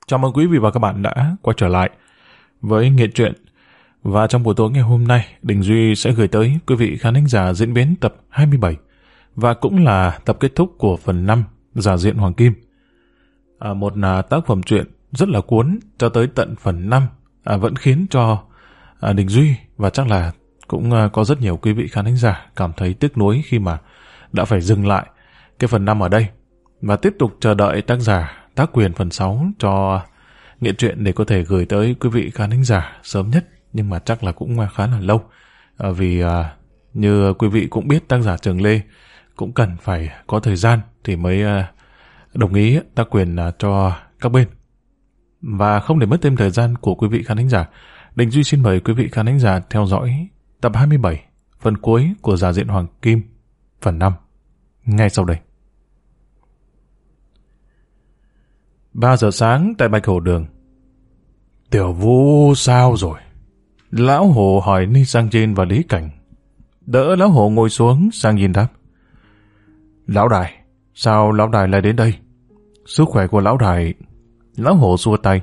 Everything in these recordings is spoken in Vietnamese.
Chào mừng quý vị và các bạn đã quay trở lại với Nghệ Truyện. Và trong buổi tối ngày hôm nay, Đình Duy sẽ gửi tới quý vị khán thính giả diễn biến tập 27 và cũng là tập kết thúc của phần 5 Giả Diện Hoàng Kim. Một tác phẩm truyện rất là cuốn cho tới tận phần 5 vẫn khiến cho Đình Duy và chắc là cũng có rất nhiều quý vị khán thính giả cảm thấy tiếc nuối khi mà đã phải dừng lại cái phần 5 ở đây và tiếp tục chờ đợi tác giả tác quyền phần 6 cho Nghệ Truyện để có thể gửi tới quý vị khán thính giả sớm nhất, nhưng mà chắc là cũng khá là lâu vì như quý vị cũng biết, tác giả Trường Lê cũng cần phải có thời gian thì mới đồng ý tác quyền cho các bên. Và không để mất thêm thời gian của quý vị khán thính giả, Đình Duy xin mời quý vị khán thính giả theo dõi tập 27 phần cuối của Giả Diện Hoàng Kim phần 5 ngay sau đây. 3 giờ sáng tại Bạch Hổ Đường. Tiểu Vũ sao rồi? Lão Hồ hỏi Ni Sang Jin và Lý Cảnh. Đỡ Lão Hồ ngồi xuống, Sang Jin đáp. Lão Đại, sao Lão Đại lại đến đây? Sức khỏe của Lão Đại... Lão Hồ xua tay.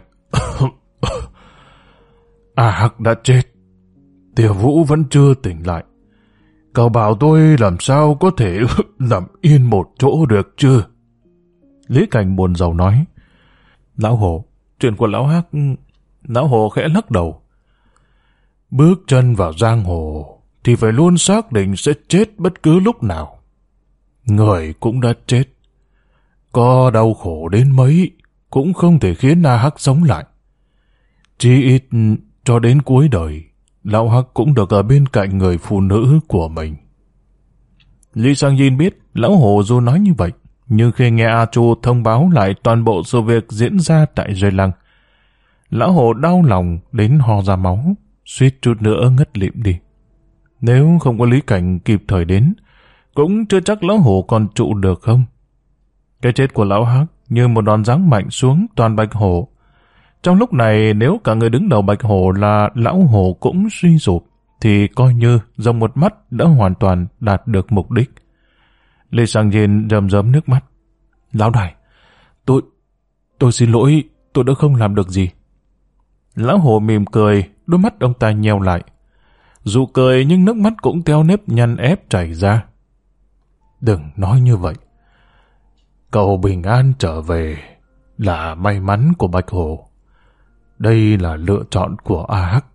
Hắc đã chết. Tiểu Vũ vẫn chưa tỉnh lại. Cậu bảo tôi làm sao có thể nằm yên một chỗ được chứ? Lý Cảnh buồn rầu nói. Lão Hồ, chuyện của Lão Hắc... Lão Hồ khẽ lắc đầu. Bước chân vào giang hồ thì phải luôn xác định sẽ chết bất cứ lúc nào. Người cũng đã chết. Có đau khổ đến mấy cũng không thể khiến Na Hắc sống lại. Chỉ ít cho đến cuối đời, Lão Hắc cũng được ở bên cạnh người phụ nữ của mình. Lý Sang Jin biết Lão Hồ dù nói như vậy, nhưng khi nghe A Chu thông báo lại toàn bộ sự việc diễn ra tại Dây Lăng, Lão Hồ đau lòng đến ho ra máu, suýt chút nữa ngất lịm đi. Nếu không có Lý Cảnh kịp thời đến, cũng chưa chắc Lão Hồ còn trụ được không. Cái chết của Lão Hắc như một đòn giáng mạnh xuống toàn Bạch Hổ. Trong lúc này, nếu cả người đứng đầu Bạch Hổ là Lão Hồ cũng suy sụp, thì coi như dòng một mắt đã hoàn toàn đạt được mục đích. Lê Sang Jin rơm rớm nước mắt. Lão Đại, tôi xin lỗi, tôi đã không làm được gì. Lão Hồ mỉm cười, đôi mắt ông ta nheo lại. Dù cười nhưng nước mắt cũng theo nếp nhăn ép chảy ra. Đừng nói như vậy. Cậu bình an trở về là may mắn của Bạch Hổ. Đây là lựa chọn của A Hắc.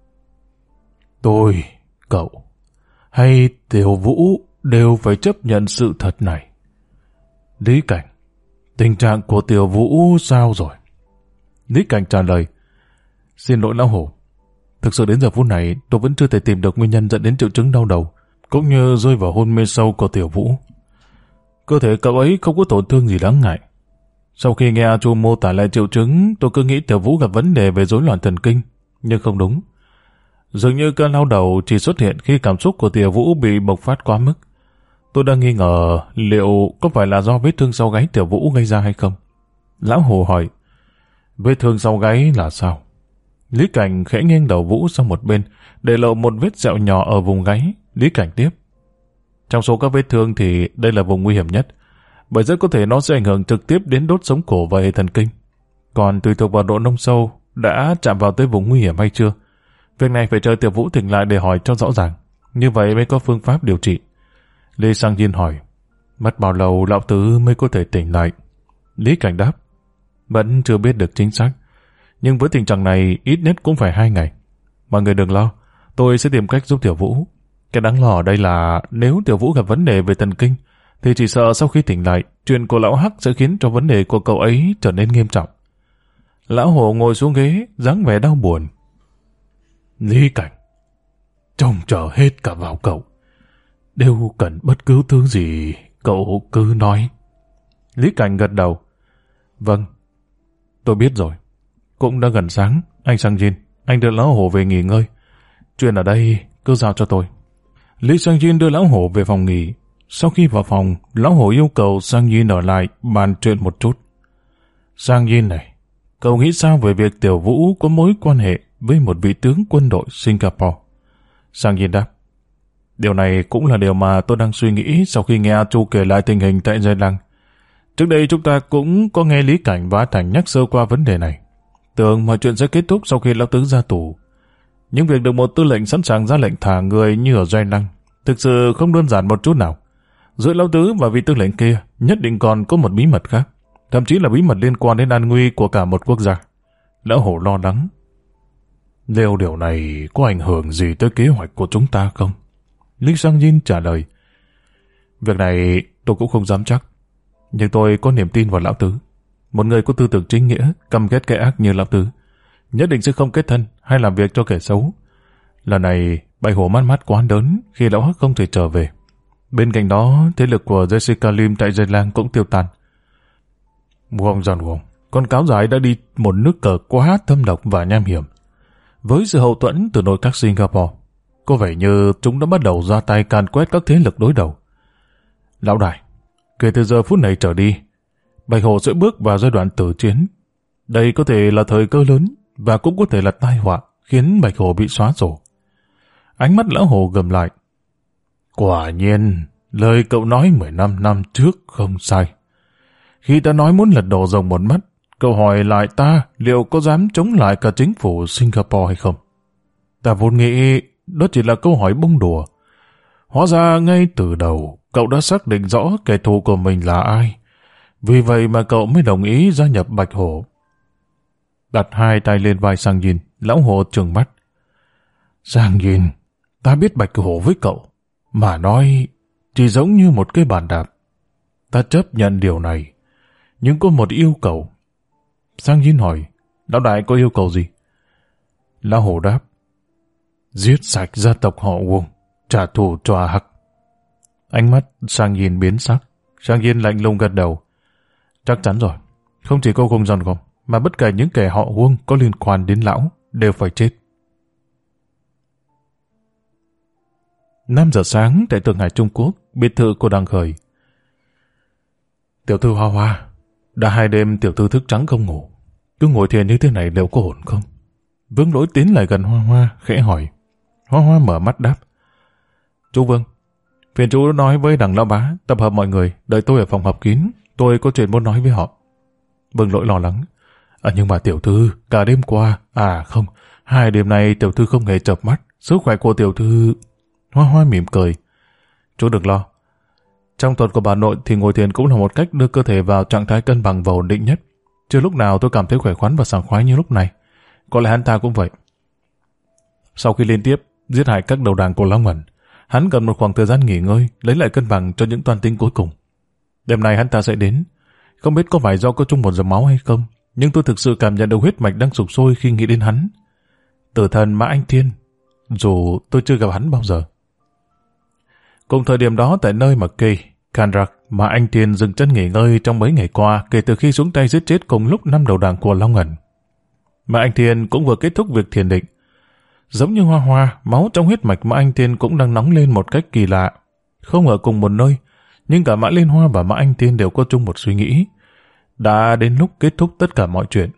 Tôi, cậu hay Tiểu Vũ đều phải chấp nhận sự thật này. Lý Cảnh, tình trạng của Tiểu Vũ sao rồi? Lý Cảnh trả lời. Xin lỗi Lão Hổ. Thực sự đến giờ phút này tôi vẫn chưa thể tìm được nguyên nhân dẫn đến triệu chứng đau đầu, cũng như rơi vào hôn mê sâu của Tiểu Vũ. Cơ thể cậu ấy không có tổn thương gì đáng ngại. Sau khi nghe A Chu mô tả lại triệu chứng, tôi cứ nghĩ Tiểu Vũ gặp vấn đề về rối loạn thần kinh, nhưng không đúng. Dường như cơn đau đầu chỉ xuất hiện khi cảm xúc của Tiểu Vũ bị bộc phát quá mức. Tôi đang nghi ngờ liệu có phải là do vết thương sau gáy Tiểu Vũ gây ra hay không. Lão Hồ hỏi. Vết thương sau gáy là sao? Lý Cảnh khẽ nghiêng đầu Vũ sang một bên, để lộ một vết sẹo nhỏ ở vùng gáy. Lý Cảnh tiếp. Trong số các vết thương thì đây là vùng nguy hiểm nhất, bởi rất có thể nó sẽ ảnh hưởng trực tiếp đến đốt sống cổ và hệ thần kinh. Còn tùy thuộc vào độ nông sâu đã chạm vào tới vùng nguy hiểm hay chưa. Việc này phải chờ Tiểu Vũ tỉnh lại để hỏi cho rõ ràng. Như vậy mới có phương pháp điều trị. Lê Sang Jin hỏi. Mất bao lâu lão tứ mới có thể tỉnh lại? Lý Cảnh đáp. Vẫn chưa biết được chính xác, nhưng với tình trạng này ít nhất cũng phải 2 ngày. Mọi người đừng lo, tôi sẽ tìm cách giúp Tiểu Vũ. Cái đáng lo ở đây là nếu Tiểu Vũ gặp vấn đề về thần kinh, thì chỉ sợ sau khi tỉnh lại, chuyện của Lão Hắc sẽ khiến cho vấn đề của cậu ấy trở nên nghiêm trọng. Lão Hồ ngồi xuống ghế, dáng vẻ đau buồn. Lý Cảnh, trông chờ hết cả vào cậu. Nếu cần bất cứ thứ gì, cậu cứ nói. Lý Cảnh gật đầu. Vâng, tôi biết rồi. Cũng đã gần sáng, anh Sang Jin, anh đưa Lão Hồ về nghỉ ngơi. Chuyện ở đây cứ giao cho tôi. Lý Sang Jin đưa Lão Hồ về phòng nghỉ. Sau khi vào phòng, Lão Hồ yêu cầu Sang Jin ở lại bàn chuyện một chút. Sang Jin này, cậu nghĩ sao về việc Tiểu Vũ có mối quan hệ với một vị tướng quân đội Singapore? Sang Jin đáp. Điều này cũng là điều mà tôi đang suy nghĩ sau khi nghe A Chu kể lại tình hình tại Dây Lăng. Trước đây chúng ta cũng có nghe Lý Cảnh và Thành nhắc sơ qua vấn đề này. Tưởng mọi chuyện sẽ kết thúc sau khi lão tứ ra tù. Nhưng việc được một tư lệnh sẵn sàng ra lệnh thả người như ở Doanh Năng thực sự không đơn giản một chút nào. Giữa lão tứ và vị tư lệnh kia nhất định còn có một bí mật khác, thậm chí là bí mật liên quan đến an nguy của cả một quốc gia. Lão Hổ lo lắng. Liệu điều này có ảnh hưởng gì tới kế hoạch của chúng ta không? Lý Sang Yin trả lời. Việc này tôi cũng không dám chắc, nhưng tôi có niềm tin vào lão tứ. Một người có tư tưởng chính nghĩa, căm ghét kẻ ác như lão tứ, nhất định sẽ không kết thân hay làm việc cho kẻ xấu. Lần này Bạch Hổ mắt mắt quá đớn khi lão Hắc không thể trở về. Bên cạnh đó, thế lực của Jessica Lim tại Dây Lang cũng tiêu tan. Wong John Wong, con cáo giải đã đi một nước cờ quá thâm độc và nham hiểm. Với sự hậu thuẫn từ nội các Singapore, có vẻ như chúng đã bắt đầu ra tay càn quét các thế lực đối đầu. Lão đại, kể từ giờ phút này trở đi, Bạch Hổ sẽ bước vào giai đoạn tử chiến. Đây có thể là thời cơ lớn và cũng có thể là tai họa khiến Bạch Hổ bị xóa sổ. Ánh mắt lão Hổ gầm lại. Quả nhiên, lời cậu nói 15 năm trước không sai. Khi ta nói muốn lật đổ rồng một mắt, cậu hỏi lại ta liệu có dám chống lại cả chính phủ Singapore hay không? Ta vốn nghĩ đó chỉ là câu hỏi bông đùa. Hóa ra ngay từ đầu, cậu đã xác định rõ kẻ thù của mình là ai. Vì vậy mà cậu mới đồng ý gia nhập Bạch Hổ. Đặt hai tay lên vai Sang Yin, lão Hổ trừng mắt. Sang Yin, ta biết Bạch Hổ với cậu, mà nói chỉ giống như một cái bàn đạp. Ta chấp nhận điều này, nhưng có một yêu cầu. Sang Yin hỏi, lão đại có yêu cầu gì? Lão Hổ đáp, giết sạch gia tộc họ Wong, trả thù cho Hắc. Ánh mắt Sang Yin biến sắc. Sang Yin lạnh lùng gật đầu. Chắc chắn rồi, không chỉ cô Wong John Wong, mà bất kể những kẻ họ Wong có liên quan đến lão đều phải chết. 5 giờ sáng tại Thượng Hải, Trung Quốc, biệt thự của Đằng Khởi. Tiểu thư Hoa Hoa, đã 2 đêm tiểu thư thức trắng không ngủ. Cứ ngồi thiền như thế này đều có ổn không? Vương Lỗi tiến lại gần Hoa Hoa, khẽ hỏi. Hoa Hoa mở mắt đáp. Chú Vương, phiền chú nói với Đằng Lão Bá, tập hợp mọi người, đợi tôi ở phòng họp kín, tôi có chuyện muốn nói với họ. Vương Lỗi lo lắng. Nhưng mà tiểu thư, cả đêm qua, không, 2 đêm nay tiểu thư không hề chợp mắt, sức khỏe của tiểu thư... Hoa Hoa mỉm cười. Chú đừng lo. Trong thuật của bà nội thì ngồi thiền cũng là một cách đưa cơ thể vào trạng thái cân bằng và ổn định nhất. Chưa lúc nào tôi cảm thấy khỏe khoắn và sảng khoái như lúc này. Có lẽ hắn ta cũng vậy. Sau khi liên tiếp giết hại các đầu đảng của Long Ẩn, hắn cần một khoảng thời gian nghỉ ngơi, lấy lại cân bằng cho những toan tính cuối cùng. Đêm nay hắn ta sẽ đến. Không biết có phải do có chung một dòng máu hay không, nhưng tôi thực sự cảm nhận được huyết mạch đang sục sôi khi nghĩ đến hắn. Tử thần Mã Anh Thiên, dù tôi chưa gặp hắn bao giờ. Cùng thời điểm đó tại nơi mà Kanrak mà anh Thiên dừng chân nghỉ ngơi trong mấy ngày qua kể từ khi xuống tay giết chết cùng lúc 5 đầu đảng của Long Ẩn. Mà anh Thiên cũng vừa kết thúc việc thiền định. Giống như Hoa Hoa, máu trong huyết mạch mà anh Thiên cũng đang nóng lên một cách kỳ lạ. Không ở cùng một nơi, nhưng cả Mã Liên Hoa và Mã Anh Thiên đều có chung một suy nghĩ. Đã đến lúc kết thúc tất cả mọi chuyện.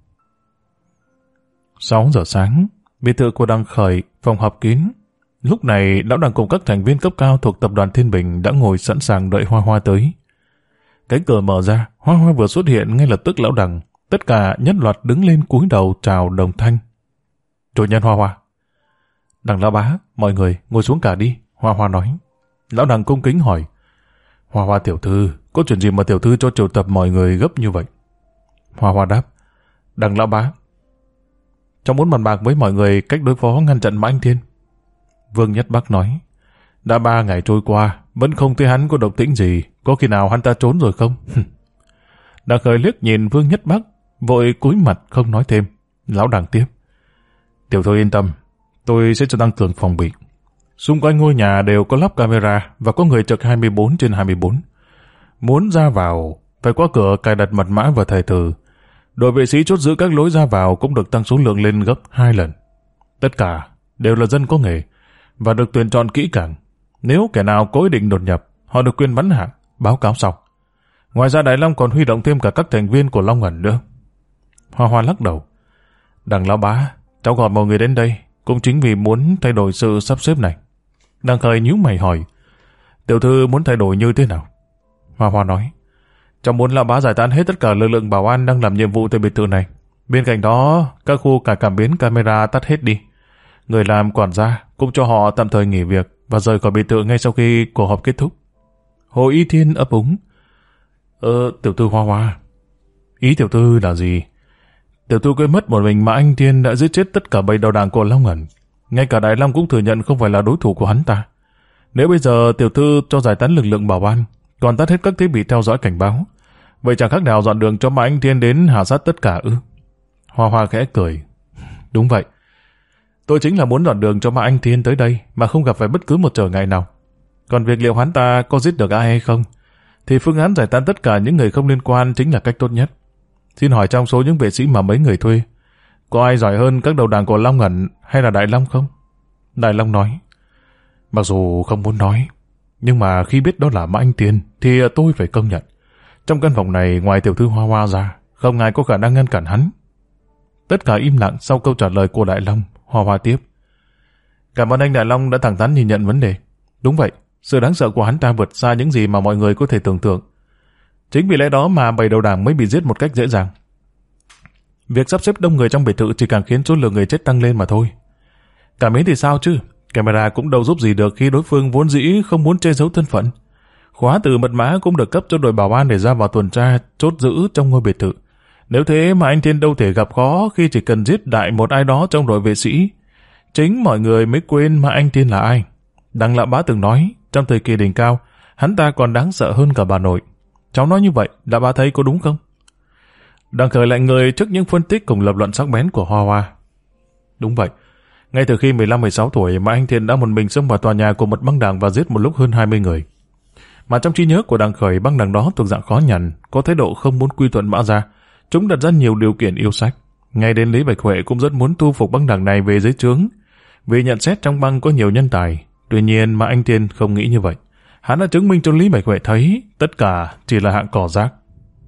6 giờ sáng, biệt thự của Đằng Khởi, phòng họp kín. Lúc này, lão Đằng cùng các thành viên cấp cao thuộc tập đoàn Thiên Bình đã ngồi sẵn sàng đợi Hoa Hoa tới. Cánh cửa mở ra, Hoa Hoa vừa xuất hiện ngay lập tức lão Đằng. Tất cả nhất loạt đứng lên cúi đầu chào đồng thanh. Chủ nhân Hoa Hoa. Đằng Lão Bá, mọi người ngồi xuống cả đi, Hoa Hoa nói. Lão Đằng cung kính hỏi. Hoa Hoa tiểu thư, có chuyện gì mà tiểu thư cho triệu tập mọi người gấp như vậy? Hoa Hoa đáp. Đằng Lão Bá, cháu muốn bàn bạc với mọi người cách đối phó ngăn chặn Mã Anh Thiên. Vương Nhất Bắc nói. Đã 3 ngày trôi qua, vẫn không thấy hắn có động tĩnh gì, có khi nào hắn ta trốn rồi không? Đằng Khởi liếc nhìn Vương Nhất Bắc, vội cúi mặt không nói thêm. Lão Đằng tiếp. Tiểu thư yên tâm, tôi sẽ cho tăng cường phòng bị. Xung quanh ngôi nhà đều có lắp camera và có người trực 24/24. Muốn ra vào, phải qua cửa cài đặt mật mã và thẻ từ. Đội vệ sĩ chốt giữ các lối ra vào cũng được tăng số lượng lên gấp 2 lần. Tất cả đều là dân có nghề và được tuyển chọn kỹ càng. Nếu kẻ nào có ý định đột nhập, họ được quyền bắn hạ, báo cáo sau. Ngoài ra Đại Long còn huy động thêm cả các thành viên của Long Ẩn nữa. Hoa Hoa lắc đầu. Đằng Lão Bá, cháu gọi mọi người đến đây cũng chính vì muốn thay đổi sự sắp xếp này. Đằng Khởi nhíu mày hỏi. Tiểu thư muốn thay đổi như thế nào? Hoa Hoa nói. Trong muốn lão bá giải tán hết tất cả lực lượng bảo an đang làm nhiệm vụ tại biệt thự này. Bên cạnh đó, các khu cài cảm biến camera tắt hết đi. Người làm quản gia cũng cho họ tạm thời nghỉ việc và rời khỏi biệt thự ngay sau khi cuộc họp kết thúc. Hồ Y Thiên ấp úng. Tiểu thư Hoa Hoa. Ý tiểu thư là gì? Tiểu thư quên mất một mình mà anh Thiên đã giết chết tất cả bầy đầu đảng của Long Ẩn. Ngay cả Đại Long cũng thừa nhận không phải là đối thủ của hắn ta. Nếu bây giờ tiểu thư cho giải tán lực lượng bảo an, còn tắt hết các thiết bị theo dõi cảnh báo, vậy chẳng khác nào dọn đường cho mà anh Thiên đến hạ sát tất cả ư? Hoa Hoa khẽ cười. Đúng vậy. Tôi chính là muốn dọn đường cho mà anh Thiên tới đây mà không gặp phải bất cứ một trở ngại nào. Còn việc liệu hắn ta có giết được ai hay không, thì phương án giải tán tất cả những người không liên quan chính là cách tốt nhất. Xin hỏi trong số những vệ sĩ mà mấy người thuê, có ai giỏi hơn các đầu đảng của Long Ẩn hay là Đại Long không? Đại Long nói. Mặc dù không muốn nói, nhưng mà khi biết đó là Mã Anh Tiên thì tôi phải công nhận. Trong căn phòng này ngoài tiểu thư Hoa Hoa ra, không ai có khả năng ngăn cản hắn. Tất cả im lặng sau câu trả lời của Đại Long. Hoa Hoa tiếp. Cảm ơn anh Đại Long đã thẳng thắn nhìn nhận vấn đề. Đúng vậy, sự đáng sợ của hắn ta vượt xa những gì mà mọi người có thể tưởng tượng. Chính vì lẽ đó mà bầy đầu đảng mới bị giết một cách dễ dàng. Việc sắp xếp đông người trong biệt thự chỉ càng khiến số lượng người chết tăng lên mà thôi. Cảm ấy thì sao chứ? Camera cũng đâu giúp gì được khi đối phương vốn dĩ không muốn che giấu thân phận. Khóa từ mật mã cũng được cấp cho đội bảo an để ra vào tuần tra, chốt giữ trong ngôi biệt thự. Nếu thế mà anh Thiên đâu thể gặp khó khi chỉ cần giết đại một ai đó trong đội vệ sĩ. Chính mọi người mới quên mà anh Thiên là ai. Đặng Lão Bá từng nói, trong thời kỳ đỉnh cao, hắn ta còn đáng sợ hơn cả bà nội. Cháu nói như vậy, Lão Bá thấy có đúng không? Đặng Khởi lại người trước những phân tích cùng lập luận sắc bén của Hoa Hoa. Đúng vậy. Ngay từ khi 15-16 tuổi mà anh Thiên đã một mình xông vào tòa nhà của một băng đảng và giết một lúc hơn 20 người. Mà trong trí nhớ của Đặng Khởi, băng đảng đó thuộc dạng khó nhằn, có thái độ không muốn quy thuận Mã Gia. Chúng đặt ra nhiều điều kiện yêu sách. Ngay đến Lý Bạch Huệ cũng rất muốn thu phục băng đảng này về dưới trướng, vì nhận xét trong băng có nhiều nhân tài. Tuy nhiên mà anh Thiên không nghĩ như vậy. Hắn đã chứng minh cho Lý Bạch Huệ thấy tất cả chỉ là hạng cỏ rác.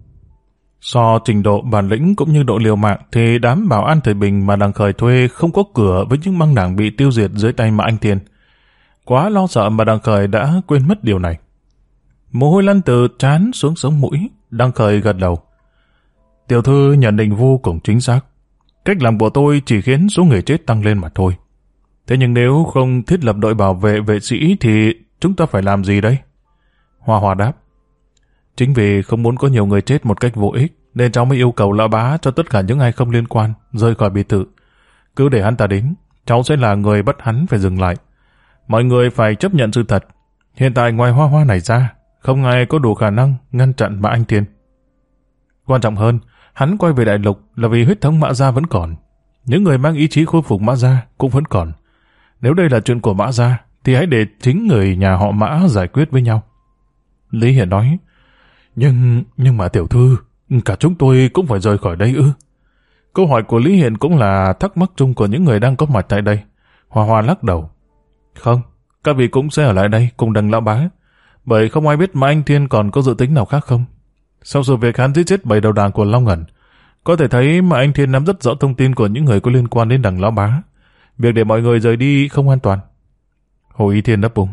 So trình độ bản lĩnh cũng như độ liều mạng thì đám bảo an thời bình mà Đặng Khởi thuê không có cửa với những băng đảng bị tiêu diệt dưới tay Mã Anh Thiên. Quá lo sợ mà Đặng Khởi đã quên mất điều này. Mồ hôi lăn từ trán xuống sống mũi. Đặng Khởi gật đầu. Tiểu thư nhận định vô cùng chính xác. Cách làm của tôi chỉ khiến số người chết tăng lên mà thôi. Thế nhưng nếu không thiết lập đội bảo vệ vệ sĩ thì chúng ta phải làm gì đây? Hoa Hoa đáp. Chính vì không muốn có nhiều người chết một cách vô ích, nên cháu mới yêu cầu Lão Bá cho tất cả những ai không liên quan rời khỏi biệt thự. Cứ để hắn ta đến, cháu sẽ là người bắt hắn phải dừng lại. Mọi người phải chấp nhận sự thật. Hiện tại ngoài Hoa Hoa này ra, không ai có đủ khả năng ngăn chặn Mã Anh Thiên. Quan trọng hơn, hắn quay về Đại Lục là vì huyết thống Mã Gia vẫn còn. Những người mang ý chí khôi phục Mã Gia cũng vẫn còn. Nếu đây là chuyện của Mã Gia, thì hãy để chính người nhà họ Mã giải quyết với nhau. Lý Hiển nói. Nhưng mà tiểu thư, cả chúng tôi cũng phải rời khỏi đây ư? Câu hỏi của Lý Hiển cũng là thắc mắc chung của những người đang có mặt tại đây. Hoa Hoa lắc đầu. Không, các vị cũng sẽ ở lại đây cùng Đặng Lão Bá, bởi không ai biết mà anh Thiên còn có dự tính nào khác không. Sau sự việc hắn giết chết 7 đầu đảng của Long Ẩn, có thể thấy mà anh Thiên nắm rất rõ thông tin của những người có liên quan đến Đặng Lão Bá. Việc để mọi người rời đi không an toàn. Hồ Y Thiên đáp bụng.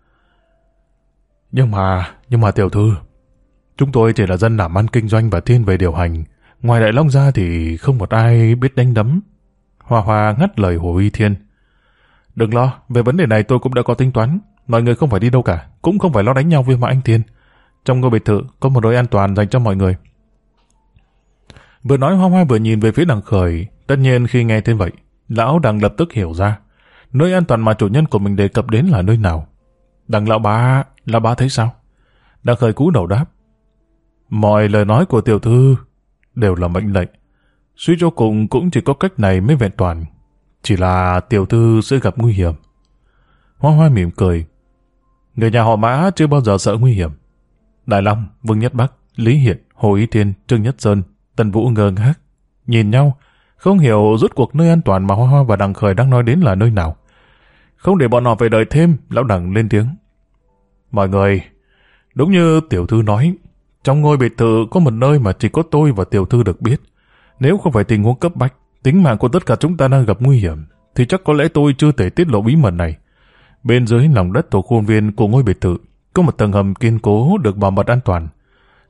Nhưng mà tiểu thư, chúng tôi chỉ là dân làm ăn kinh doanh và thiên về điều hành. Ngoài Đại Long ra thì không một ai biết đánh đấm. Hoa Hoa ngắt lời Hồ Y Thiên. Đừng lo, về vấn đề này tôi cũng đã có tính toán. Mọi người không phải đi đâu cả, cũng không phải lo đánh nhau với Mã Anh Thiên. Trong ngôi biệt thự có một nơi an toàn dành cho mọi người. Vừa nói Hoa Hoa vừa nhìn về phía Đặng Khởi. Tất nhiên khi nghe thế vậy, lão Đặng lập tức hiểu ra. Nơi an toàn mà chủ nhân của mình đề cập đến là nơi nào. Đặng Lão Bá thấy sao? Đặng Khởi cúi đầu đáp. Mọi lời nói của tiểu thư đều là mệnh lệnh. Suy cho cùng cũng chỉ có cách này mới vẹn toàn. Chỉ là tiểu thư sẽ gặp nguy hiểm. Hoa Hoa mỉm cười. Người nhà họ Mã chưa bao giờ sợ nguy hiểm. Đại Long, Vương Nhất Bắc, Lý Hiển, Hồ Ý Thiên, Trương Nhất Sơn, Tần Vũ ngơ ngác, nhìn nhau, không hiểu rốt cuộc nơi an toàn mà Hoa Hoa và Đặng Khởi đang nói đến là nơi nào. Không để bọn họ phải đợi thêm, lão Đặng lên tiếng. Mọi người, đúng như tiểu thư nói, trong ngôi biệt thự có một nơi mà chỉ có tôi và tiểu thư được biết. Nếu không phải tình huống cấp bách, tính mạng của tất cả chúng ta đang gặp nguy hiểm, thì chắc có lẽ tôi chưa thể tiết lộ bí mật này. Bên dưới lòng đất tổ khuôn viên của ngôi biệt thự có một tầng hầm kiên cố được bảo mật an toàn.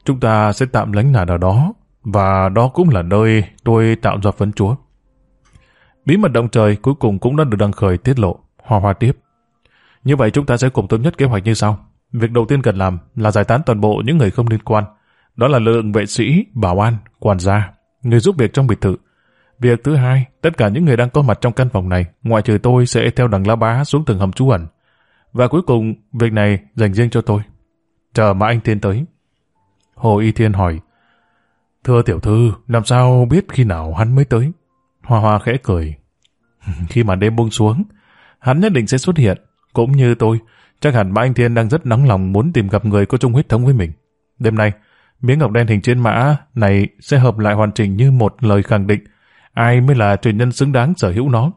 Chúng ta sẽ tạm lánh nạn ở đó, và đó cũng là nơi tôi tạo ra phấn chúa. Bí mật động trời cuối cùng cũng đã được đăng khởi tiết lộ. Hoa tiếp. Như vậy chúng ta sẽ cùng thống nhất kế hoạch như sau. Việc đầu tiên cần làm là giải tán toàn bộ những người không liên quan. Đó là lượng vệ sĩ, bảo an, quản gia, người giúp việc trong biệt thự. Việc thứ hai, tất cả những người đang có mặt trong căn phòng này, ngoại trừ tôi, sẽ theo đằng lá bá xuống từng hầm trú ẩn. Và cuối cùng, việc này dành riêng cho tôi. Chờ mà anh Thiên tới. Hồ Y Thiên hỏi, thưa tiểu thư, làm sao biết khi nào hắn mới tới? Hoa khẽ cười. Khi mà đêm buông xuống, hắn nhất định sẽ xuất hiện. Cũng như tôi, chắc hẳn anh Thiên đang rất nóng lòng muốn tìm gặp người có chung huyết thống với mình. Đêm nay, miếng ngọc đen hình trên mã này sẽ hợp lại hoàn chỉnh như một lời khẳng định ai mới là truyền nhân xứng đáng sở hữu nó.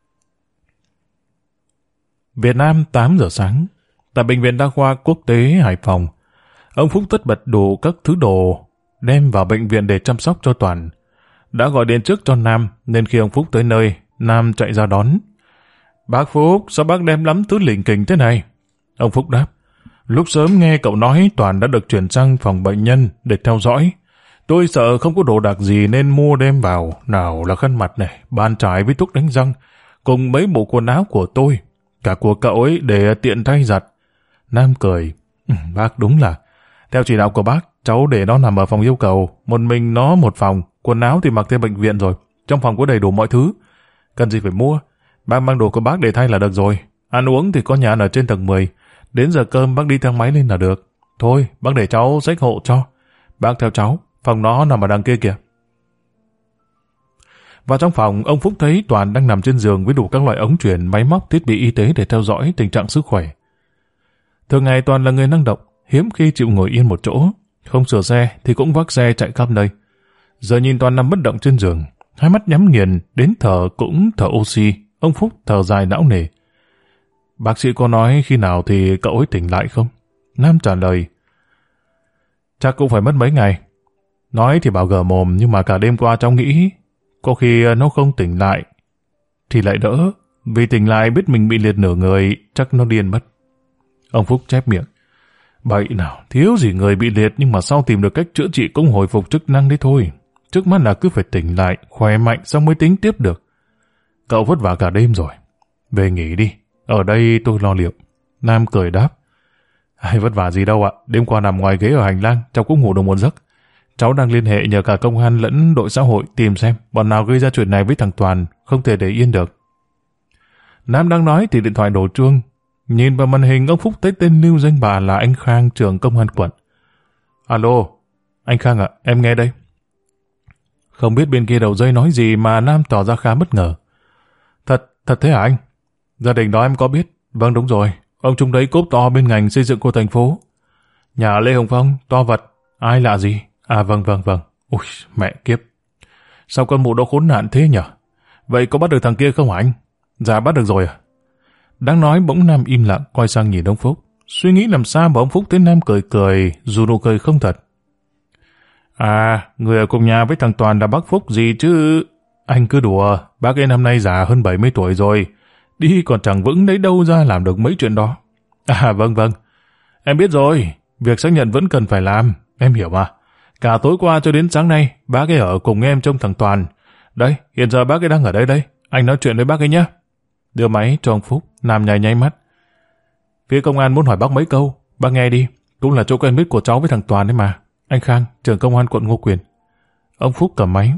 Việt Nam 8 giờ sáng, tại Bệnh viện Đa khoa Quốc tế Hải Phòng, ông Phúc tất bật đủ các thứ đồ đem vào bệnh viện để chăm sóc cho Toàn. Đã gọi điện trước cho Nam, nên khi ông Phúc tới nơi, Nam chạy ra đón. Bác Phúc, sao bác đem lắm thứ lỉnh kỉnh thế này? Ông Phúc đáp, lúc sớm nghe cậu nói Toàn đã được chuyển sang phòng bệnh nhân để theo dõi. Tôi sợ không có đồ đạc gì nên mua đem vào, nào là khăn mặt này, bàn chải với thuốc đánh răng, cùng mấy bộ quần áo của tôi, cả của cậu ấy để tiện thay giặt. Nam cười, bác đúng là, theo chỉ đạo của bác, cháu để nó nằm ở phòng yêu cầu, một mình nó một phòng, quần áo thì mặc thêm bệnh viện rồi, trong phòng có đầy đủ mọi thứ, cần gì phải mua, bác mang đồ của bác để thay là được rồi, ăn uống thì có nhà ăn ở trên tầng 10, đến giờ cơm bác đi thang máy lên là được. Thôi, bác để cháu xách hộ cho, bác theo cháu, phòng nó nằm ở đằng kia kìa. Vào trong phòng, ông Phúc thấy Toàn đang nằm trên giường với đủ các loại ống truyền, máy móc, thiết bị y tế để theo dõi tình trạng sức khỏe. Thường ngày Toàn là người năng động, hiếm khi chịu ngồi yên một chỗ, không sửa xe thì cũng vác xe chạy khắp nơi. Giờ nhìn Toàn nằm bất động trên giường, hai mắt nhắm nghiền, đến thở cũng thở oxy, ông Phúc thở dài não nề. Bác sĩ có nói khi nào thì cậu ấy tỉnh lại không? Nam trả lời, chắc cũng phải mất mấy ngày. Nói thì bảo gở mồm, nhưng mà cả đêm qua cháu nghĩ có khi nó không tỉnh lại thì lại đỡ, vì tỉnh lại biết mình bị liệt nửa người chắc nó điên mất. Ông Phúc chép miệng, bậy nào, thiếu gì người bị liệt, nhưng mà sau tìm được cách chữa trị cũng hồi phục chức năng đấy thôi. Trước mắt là cứ phải tỉnh lại, khỏe mạnh xong mới tính tiếp được. Cậu vất vả cả đêm rồi, về nghỉ đi, ở đây tôi lo liệu. Nam cười đáp, ai vất vả gì đâu ạ, đêm qua nằm ngoài ghế ở hành lang, cháu cũng ngủ được một giấc. Cháu đang liên hệ nhờ cả công an lẫn đội xã hội tìm xem bọn nào gây ra chuyện này với thằng Toàn, không thể để yên được. Nam đang nói thì điện thoại đổ chuông. Nhìn vào màn hình, ông Phúc thấy tên lưu danh bà là anh Khang, trưởng công an quận. Alo, anh Khang ạ, em nghe đây. Không biết bên kia đầu dây nói gì mà Nam tỏ ra khá bất ngờ. Thật thế hả anh? Gia đình đó em có biết. Vâng đúng rồi, ông Trung đấy cốp to bên ngành xây dựng của thành phố. Nhà Lê Hồng Phong, to vật, ai lạ gì? À vâng. Ui, mẹ kiếp. Sao con mụ đó khốn nạn thế nhở? Vậy có bắt được thằng kia không hả anh? Dạ bắt được rồi à? Đang nói bỗng Nam im lặng quay sang nhìn ông Phúc. Suy nghĩ làm sao mà ông Phúc thấy Nam cười dù nụ cười không thật. À, người ở cùng nhà với thằng Toàn là bác Phúc gì chứ? Anh cứ đùa, bác ấy năm nay già hơn 70 tuổi rồi. Đi còn chẳng vững đấy đâu ra làm được mấy chuyện đó. À vâng. Em biết rồi, việc xác nhận vẫn cần phải làm, em hiểu mà. Cả tối qua cho đến sáng nay, bác ấy ở cùng em trông thằng Toàn. Đây, hiện giờ bác ấy đang ở đây, anh nói chuyện với bác ấy nhé. Đưa máy cho ông Phúc, Nam nháy mắt. Phía công an muốn hỏi bác mấy câu, bác nghe đi, cũng là chỗ quen biết của cháu với thằng Toàn đấy mà. Anh Khang, trưởng công an quận Ngô Quyền. Ông Phúc cầm máy.